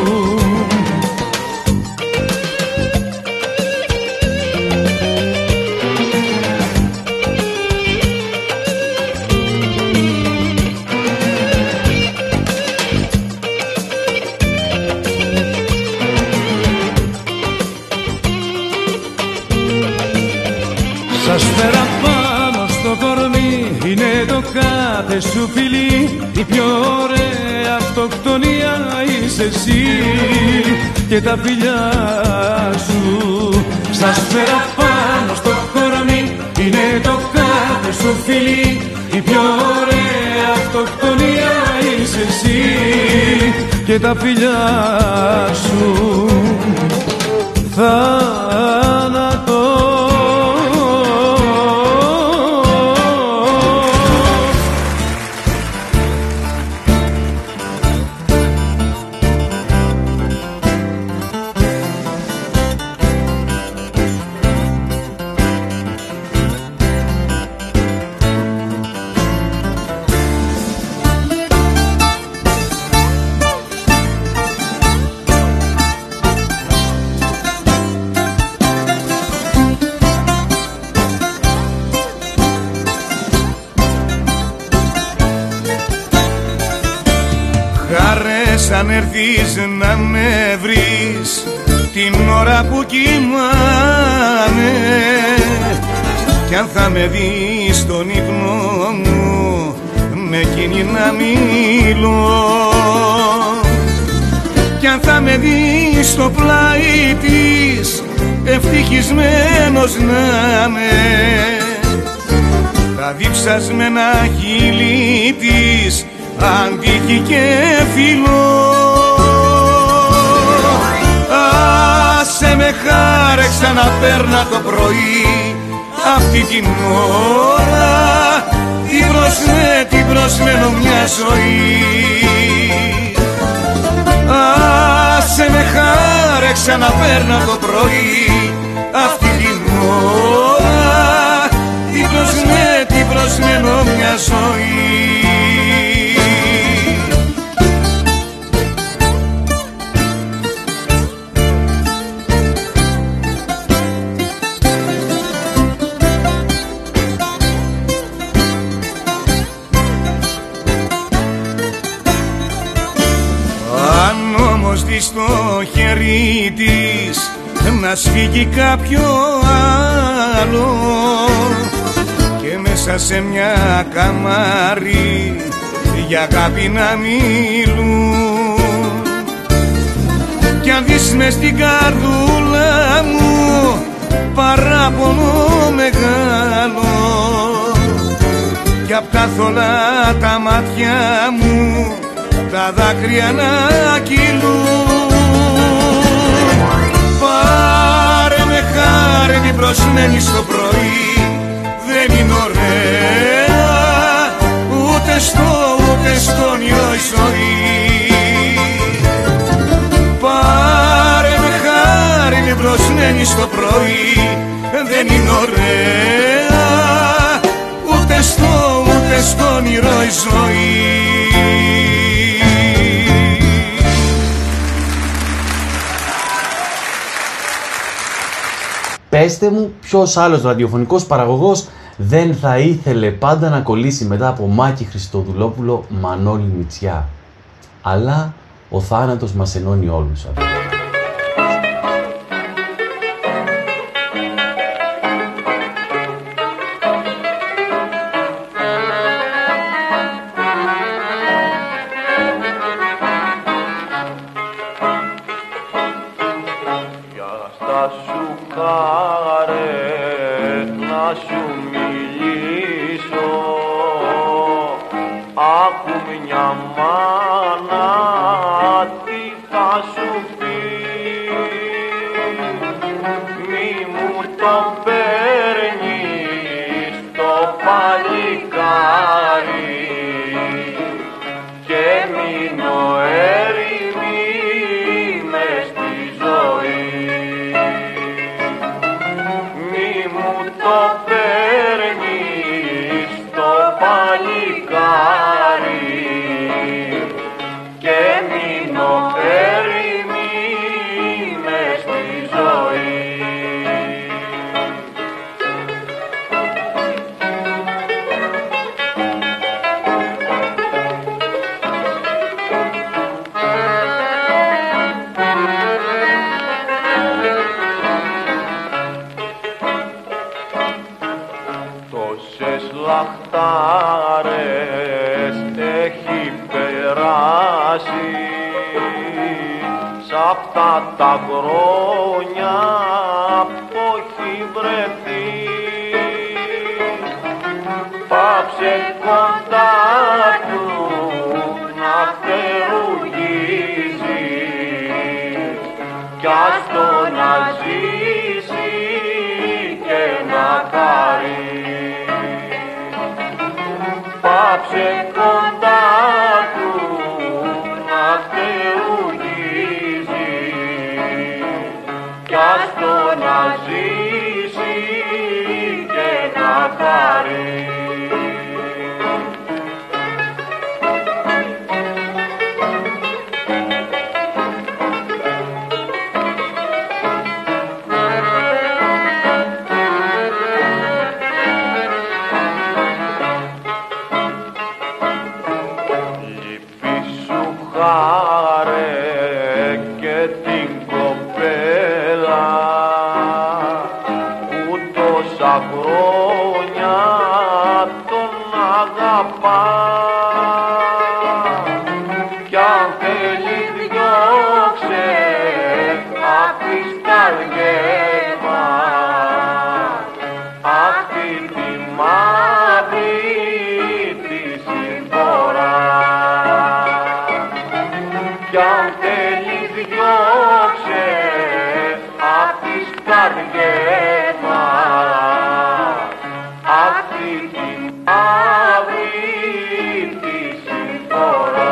Σας φέρα πάνω στο κορμί, είναι το κάθε σου φιλί. Η πιο ωραία αυτοκτονία είσαι εσύ και τα φιλιά σου. Σας φέρα πάνω στο κορμί, είναι το κάθε σου φιλί. Η πιο ωραία αυτοκτονία είσαι εσύ και τα φιλιά σου. Θάνατο αν έρθεις να με βρεις την ώρα που κοιμάμαι, κι αν θα με δεις στον ύπνο μου με εκείνη να μιλώ, κι αν θα με δεις στο πλάι της ευτυχισμένος να με, τα διψασμένα χείλη της αντίχει και φιλό. Άσε με χάρε ξαναπέρνα το πρωί αυτή την ώρα, την προσμέ, την προσμένω μια ζωή. Άσε με χάρε ξαναπέρνα το πρωί αυτή την ώρα, την προσμέ, την προσμένω μια ζωή. Στο χέρι της να σφίγγει κάποιο άλλο και μέσα σε μια καμάρι για αγάπη να μιλούν, κι αν δεις μες στην καρδούλα μου παράπονο μεγάλο, κι απ' τα θολά τα μάτια μου τα δάκρυα να κυλούν. Πάρε με χάρη την προσμένη στο πρωί, δεν είναι ωραία ούτε στο ούτε στο όνειρο η ζωή. Πάρε με χάρη την προσμένη στο πρωί, δεν είναι ωραία ούτε στο ούτε στο όνειρο η ζωή. Πέστε μου ποιος άλλος ραδιοφωνικός παραγωγός δεν θα ήθελε πάντα να κολλήσει μετά από Μάκη Χριστοδουλόπουλο, Μανώλη Μητσιά. Αλλά ο θάνατος μας ενώνει όλους. Ερημή μες στη ζωή. το παίρνεις το παλικάρι και μην οφέρνει μες στη ζωή. Λαχτάρες έχει περάσει σ' αυτά τα χρόνια που έχει βρεθεί. Πάψε κοντά του να φτερουγίζει κι ας το να ζήσει και να χαρεί. Πάψε κοντά του να φτερουγίζει κι ας το να ζήσει και να χαρεί. Και την κοπέλα που τόσα χρόνια τον αγαπά κι αν θέλει διώξε απ' τις καρδιές μας αυτή τη μαύρη τη συμφορά. Κι αν θέλεις διώξε απ' τις καρδιές μας αυτή την μαύρη τη συμφορά.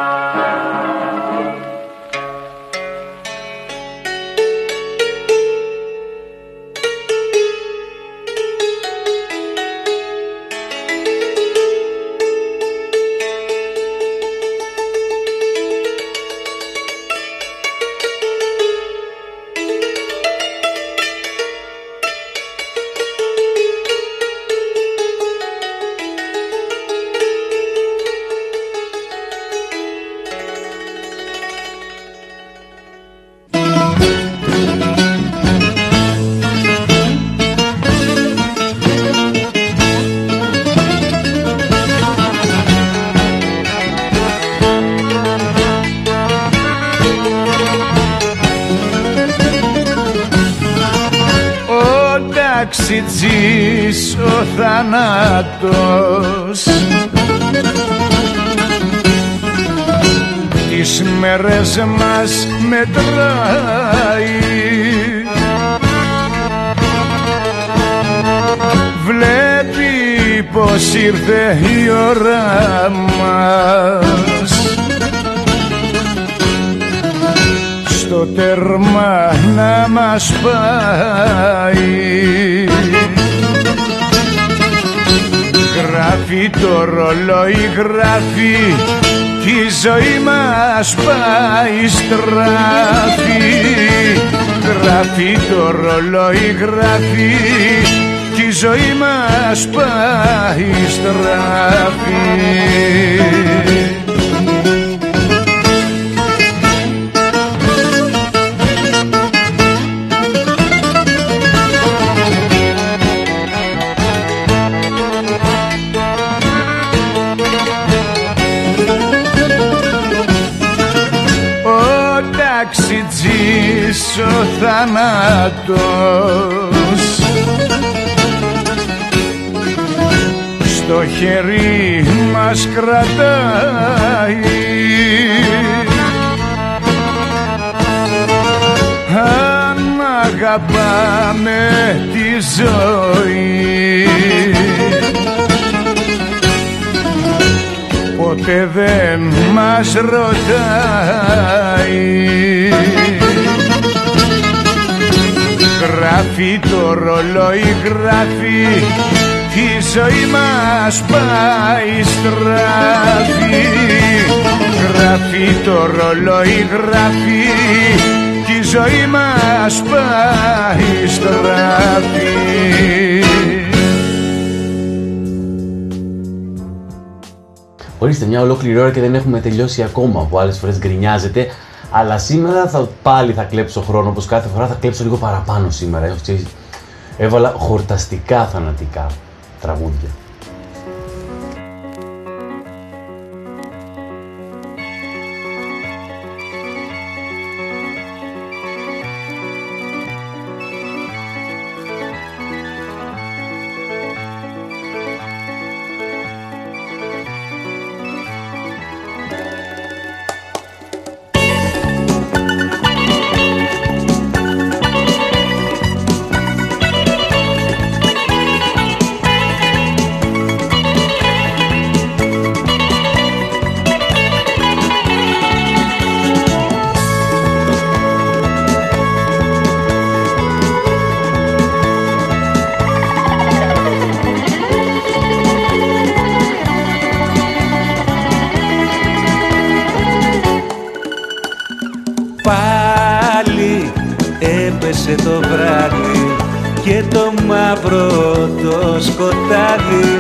Ταξιτζής ο θάνατος τις μέρες μας μετράει. Βλέπει πως ήρθε η ώρα μας στο τέρμα να μας πάει. Γράφει το ρολόι, γράφει κι η ζωή μας πάει στράφη. Γράφει το ρολόι, γράφει κι η ζωή μας πάει στράφη. Ταξιτζής ο θάνατος στο χέρι μας κρατάει. Αν αγαπάμε τη ζωή ποτέ δεν μας ρωτάει. Γράφει Γράφει το ρολόι, γράφει, τη ζωή μας πάει στράφη. Γράφει το ρολόι, γράφει, τη ζωή μας πάει στράφη. Ορίστε, μια ολόκληρη ώρα και δεν έχουμε τελειώσει ακόμα, που άλλες φορές γκρινιάζετε. Αλλά σήμερα θα, πάλι θα κλέψω χρόνο, όπως κάθε φορά θα κλέψω λίγο παραπάνω σήμερα. Έβαλα χορταστικά θανατικά τραγούδια. Πάλι έπεσε το βράδυ και το μαύρο το σκοτάδι,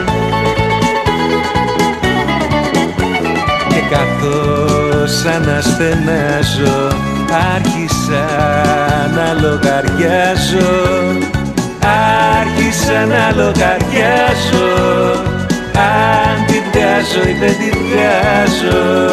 και καθώς αναστενάζω άρχισα να λογαριάζω, άρχισα να λογαριάζω αν τη βγάζω ή δεν τη βγάζω.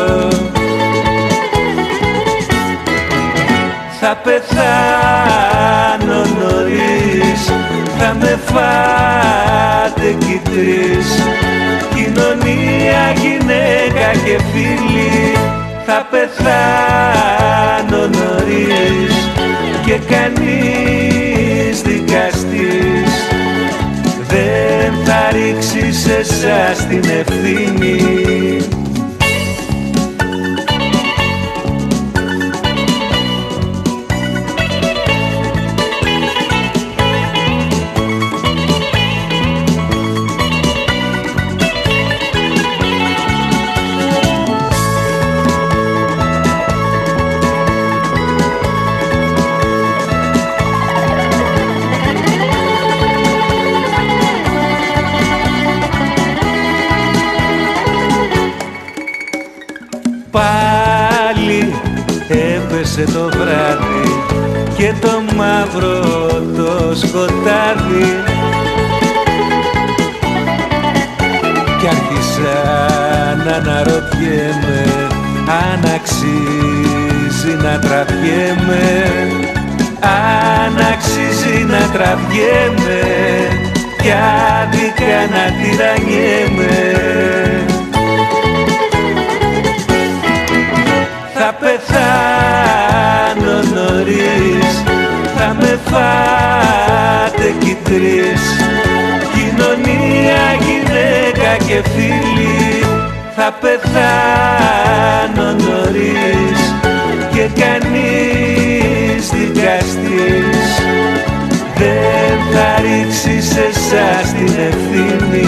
Θα πεθάνω νωρίς, θα με φάτε κι οι τρεις, κοινωνία, γυναίκα και φίλοι. Θα πεθάνω νωρίς και κανείς δικαστής δεν θα ρίξει σε εσάς την ευθύνη. Πάλι έπεσε το βράδυ και το μαύρο το σκοτάδι, κι άρχισα να αναρωτιέμαι αν αξίζει να τραβιέμαι, αν αξίζει να τραβιέμαι κι άδικα να τυραννιέμαι. Θα πεθάνω νωρίς, θα με φάτε κι οι τρεις, κοινωνία, γυναίκα και φίλοι. Θα πεθάνω νωρίς και κανείς δικαστής δεν θα ρίξει σε εσάς την ευθύνη.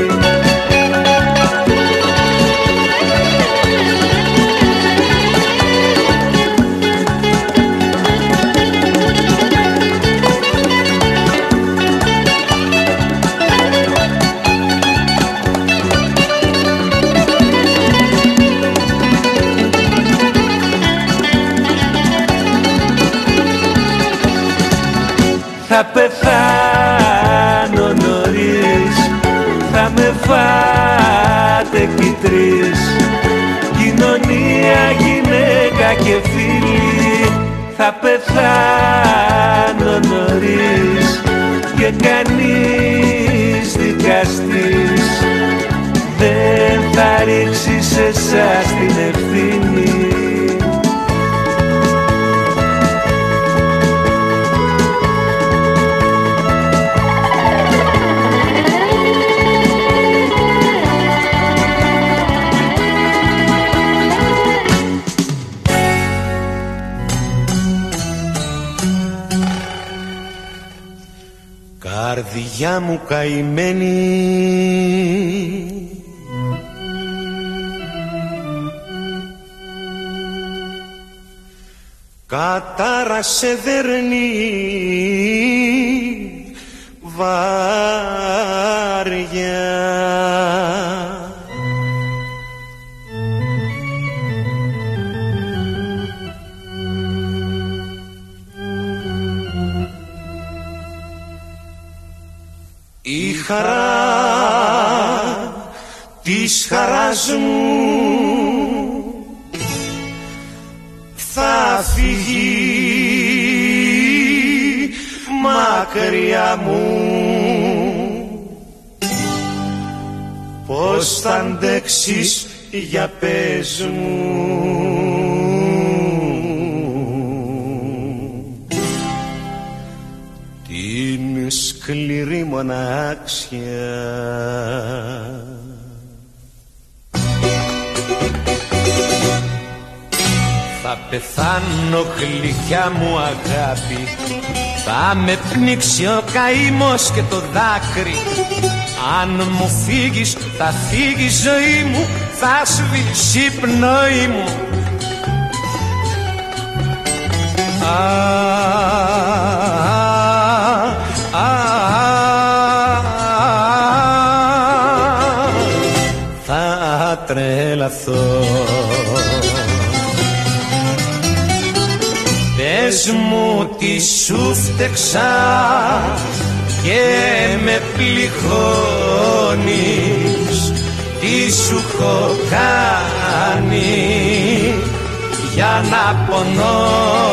Θα πεθάνω νωρίς, θα με φάτε κι οι τρεις, κοινωνία, γυναίκα και φίλοι. Θα πεθάνω νωρίς και κανείς δικαστής δεν θα ρίξει σε εσάς την ευθύνη. καρδιά μου καημένη, κατάρα σε δέρνει βάρια. Η χαρά της χαράς μου θα φύγει μακριά μου. Πώς θα αντέξεις, για πες μου. Την σκληρή μοναξιά. Θα πεθάνω γλυκιά μου αγάπη, θα με πνίξει ο καημός και το δάκρυ. Αν μου φύγεις θα φύγει η ζωή μου, θα σβήσει η πνοή μου. Α, α, α, θα τρελαθώ. Πες μου τι σου φταίξα και με πληγώνεις, τι σου έχω κάνει για να πονώ.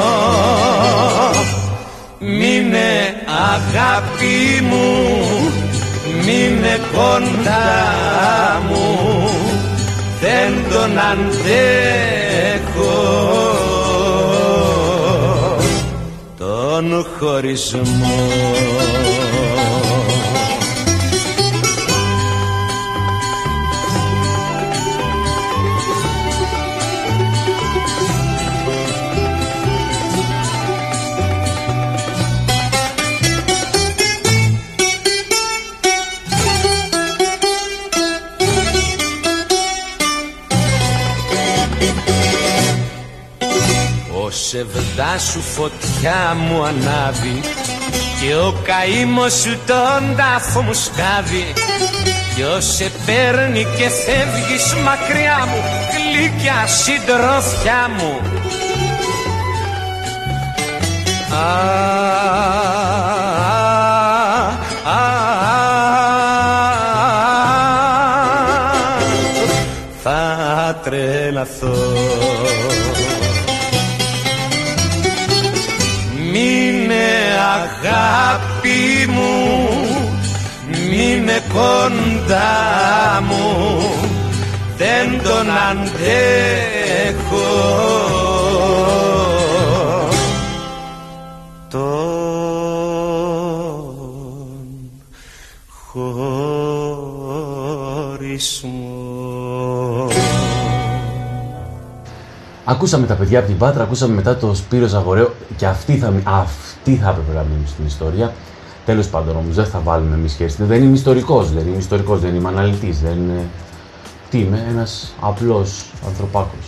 Μείνε αγάπη μου, μείνε κοντά μου, δεν τον αντέχω τον χωρισμό. Σεβδά σου φωτιά μου ανάβει και ο καήμος σου τον τάφο μου σκάβει. Ποιος σε παίρνει και φεύγεις μακριά μου, γλυκιά συντροφιά μου. Α, α, α, θα τρελαθώ. Αγάπη μου, μείνε κοντά μου, δεν τον αντέχω τον χωρισμό. Ακούσαμε τα παιδιά από την Πάτρα, ακούσαμε μετά το Σπύρο Ζαγορέο και αυτή θα, αυτή θα έπρεπε να μείνει στην ιστορία. Τέλος πάντων όμως δεν θα βάλουμε εμείς σχέση. Δεν είμαι ιστορικός, δεν είμαι ιστορικός, δεν είμαι αναλυτής, δεν είναι... Τι είμαι, ένας απλός ανθρωπάκος.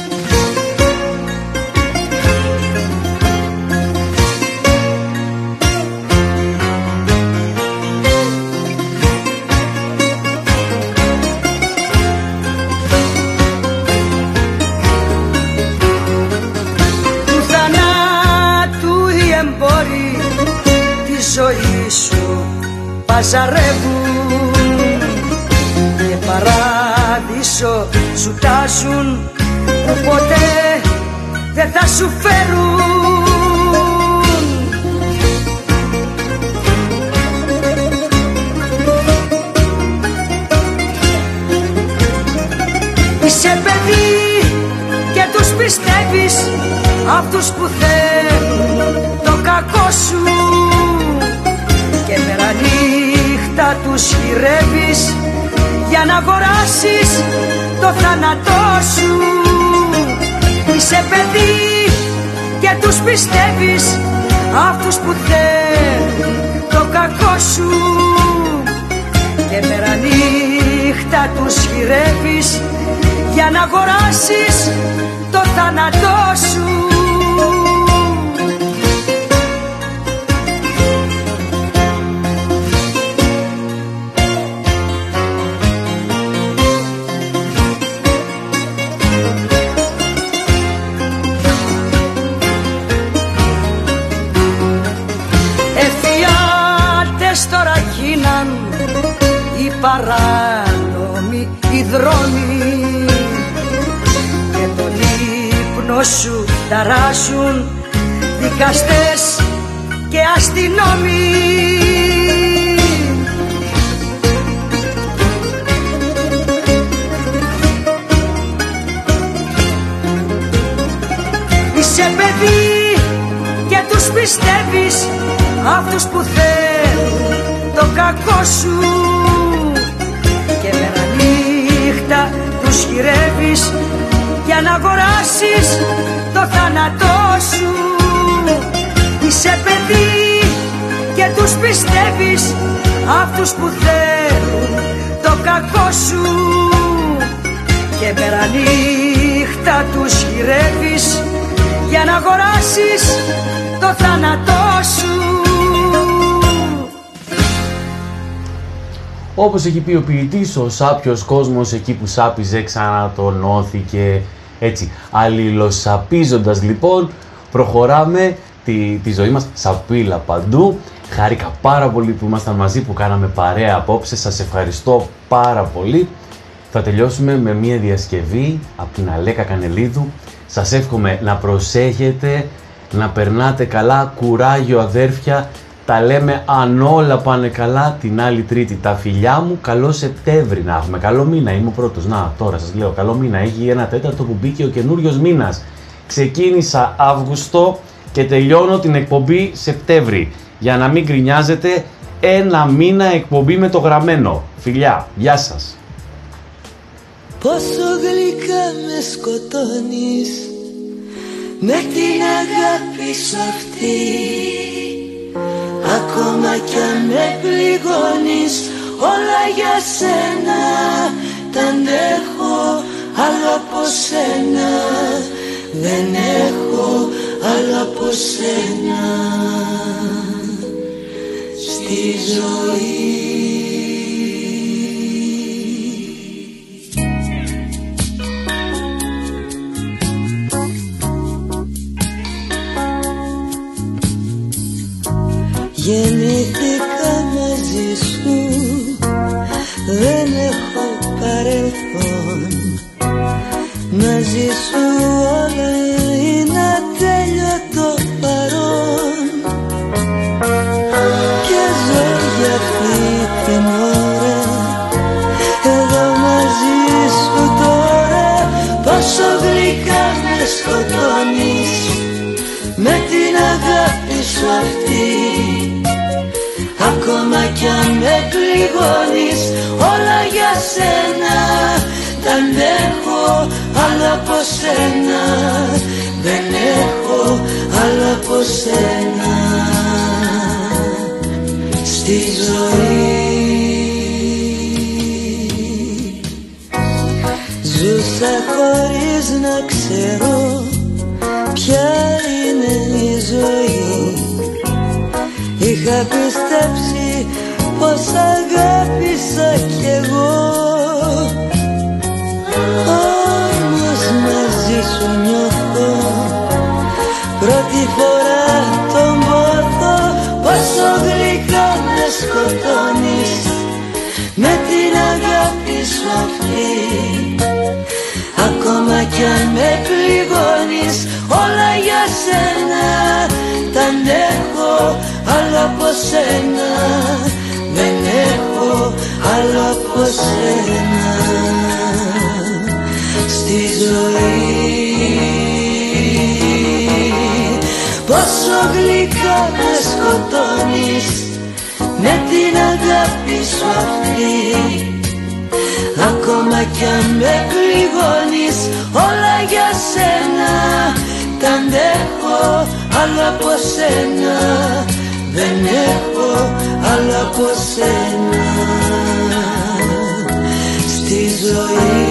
Παζαρεύουν και παράδεισο σου τάζουν που ποτέ δεν θα σου φέρουν. Είσαι παιδί και τους πιστεύεις αυτούς που θέλουν το κακό σου και μέρα νύχτα τους χειρεύεις για να αγοράσεις το θάνατό σου. Είσαι παιδί και τους πιστεύεις αυτούς που θέλουν το κακό σου για να αγοράσεις το θάνατό σου. Εφιάλτες τώρα γίναν οι παράνομοι οι δρόμοι και τον ύπνο σου ταράζουν δικαστές και αστυνόμοι. Είσαι παιδί και τους πιστεύεις αυτούς που θέλουν το κακό σου και μέρα νύχτα τους γυρεύεις για να αγοράσεις το θάνατό σου. Είσαι παιδί και τους πιστεύεις αυτούς που θέλουν το κακό σου και μέρα νύχτα τους γυρεύεις για να αγοράσεις το θάνατό σου. Όπως έχει πει ο ποιητής, ο σάπιος κόσμος εκεί που σάπιζε ξανατονώθηκε. Έτσι, αλληλοσαπίζοντας λοιπόν προχωράμε τη, τη ζωή μας σαπίλα παντού. Χάρηκα πάρα πολύ που ήμασταν μαζί, που κάναμε παρέα απόψε. Σας ευχαριστώ πάρα πολύ. Θα τελειώσουμε με μια διασκευή από την Αλέκα Κανελίδου. Σας εύχομαι να προσέχετε, να περνάτε καλά, κουράγιο αδέρφια. Τα λέμε αν όλα πάνε καλά την άλλη Τρίτη. Τα φιλιά μου, καλό Σεπτέμβρη να έχουμε. Καλό μήνα, είμαι ο πρώτος. Να, τώρα σας λέω, καλό μήνα. Έχει ένα τέταρτο που μπήκε ο καινούριος μήνας. Ξεκίνησα Αύγουστο και τελειώνω την εκπομπή Σεπτέμβρη. Για να μην γκρινιάζετε, ένα μήνα εκπομπή με το γραμμένο. Φιλιά, γεια σας. Πόσο γλυκά με σκοτώνεις με την αγάπη σου αυτή. Ακόμα κι αν με πληγώνεις, όλα για σένα τα αντέχω, άλλο από σένα δεν έχω, άλλο από σένα στη ζωή. Γεννήθηκα μαζί σου, δεν έχω παρελθόν. Μαζί σου όλα είναι ατέλειωτο παρόν. Και ζω για αυτή την ώρα, εδώ μαζί σου τώρα. Πόσο γλυκά με σκοτώνεις με την αγάπη σου αυτή. Ακόμα κι αν με πληγώνεις, όλα για σένα τα αντέχω, άλλο από σένα δεν έχω, άλλο από σένα στη ζωή. Ζούσα χωρίς να ξέρω ποια είναι η ζωή. Είχα πιστέψει πως αγάπησα κι εγώ, όμως μαζί σου νιώθω πρώτη φορά τον πόθο. Πόσο γλυκά με σκοτώνεις με την αγάπη σου αυτή. Ακόμα κι αν με πληγώνεις, όλα για σένα τα αντέχω, άλλο από σένα δεν έχω, άλλο από σένα στη ζωή. Πόσο γλυκά με σκοτώνεις με την αγάπη σου αυτή. Ακόμα κι αν με πληγώνεις, όλα για σένα τα αντέχω, άλλο από σένα δεν έχω, άλλο από σένα στη ζωή.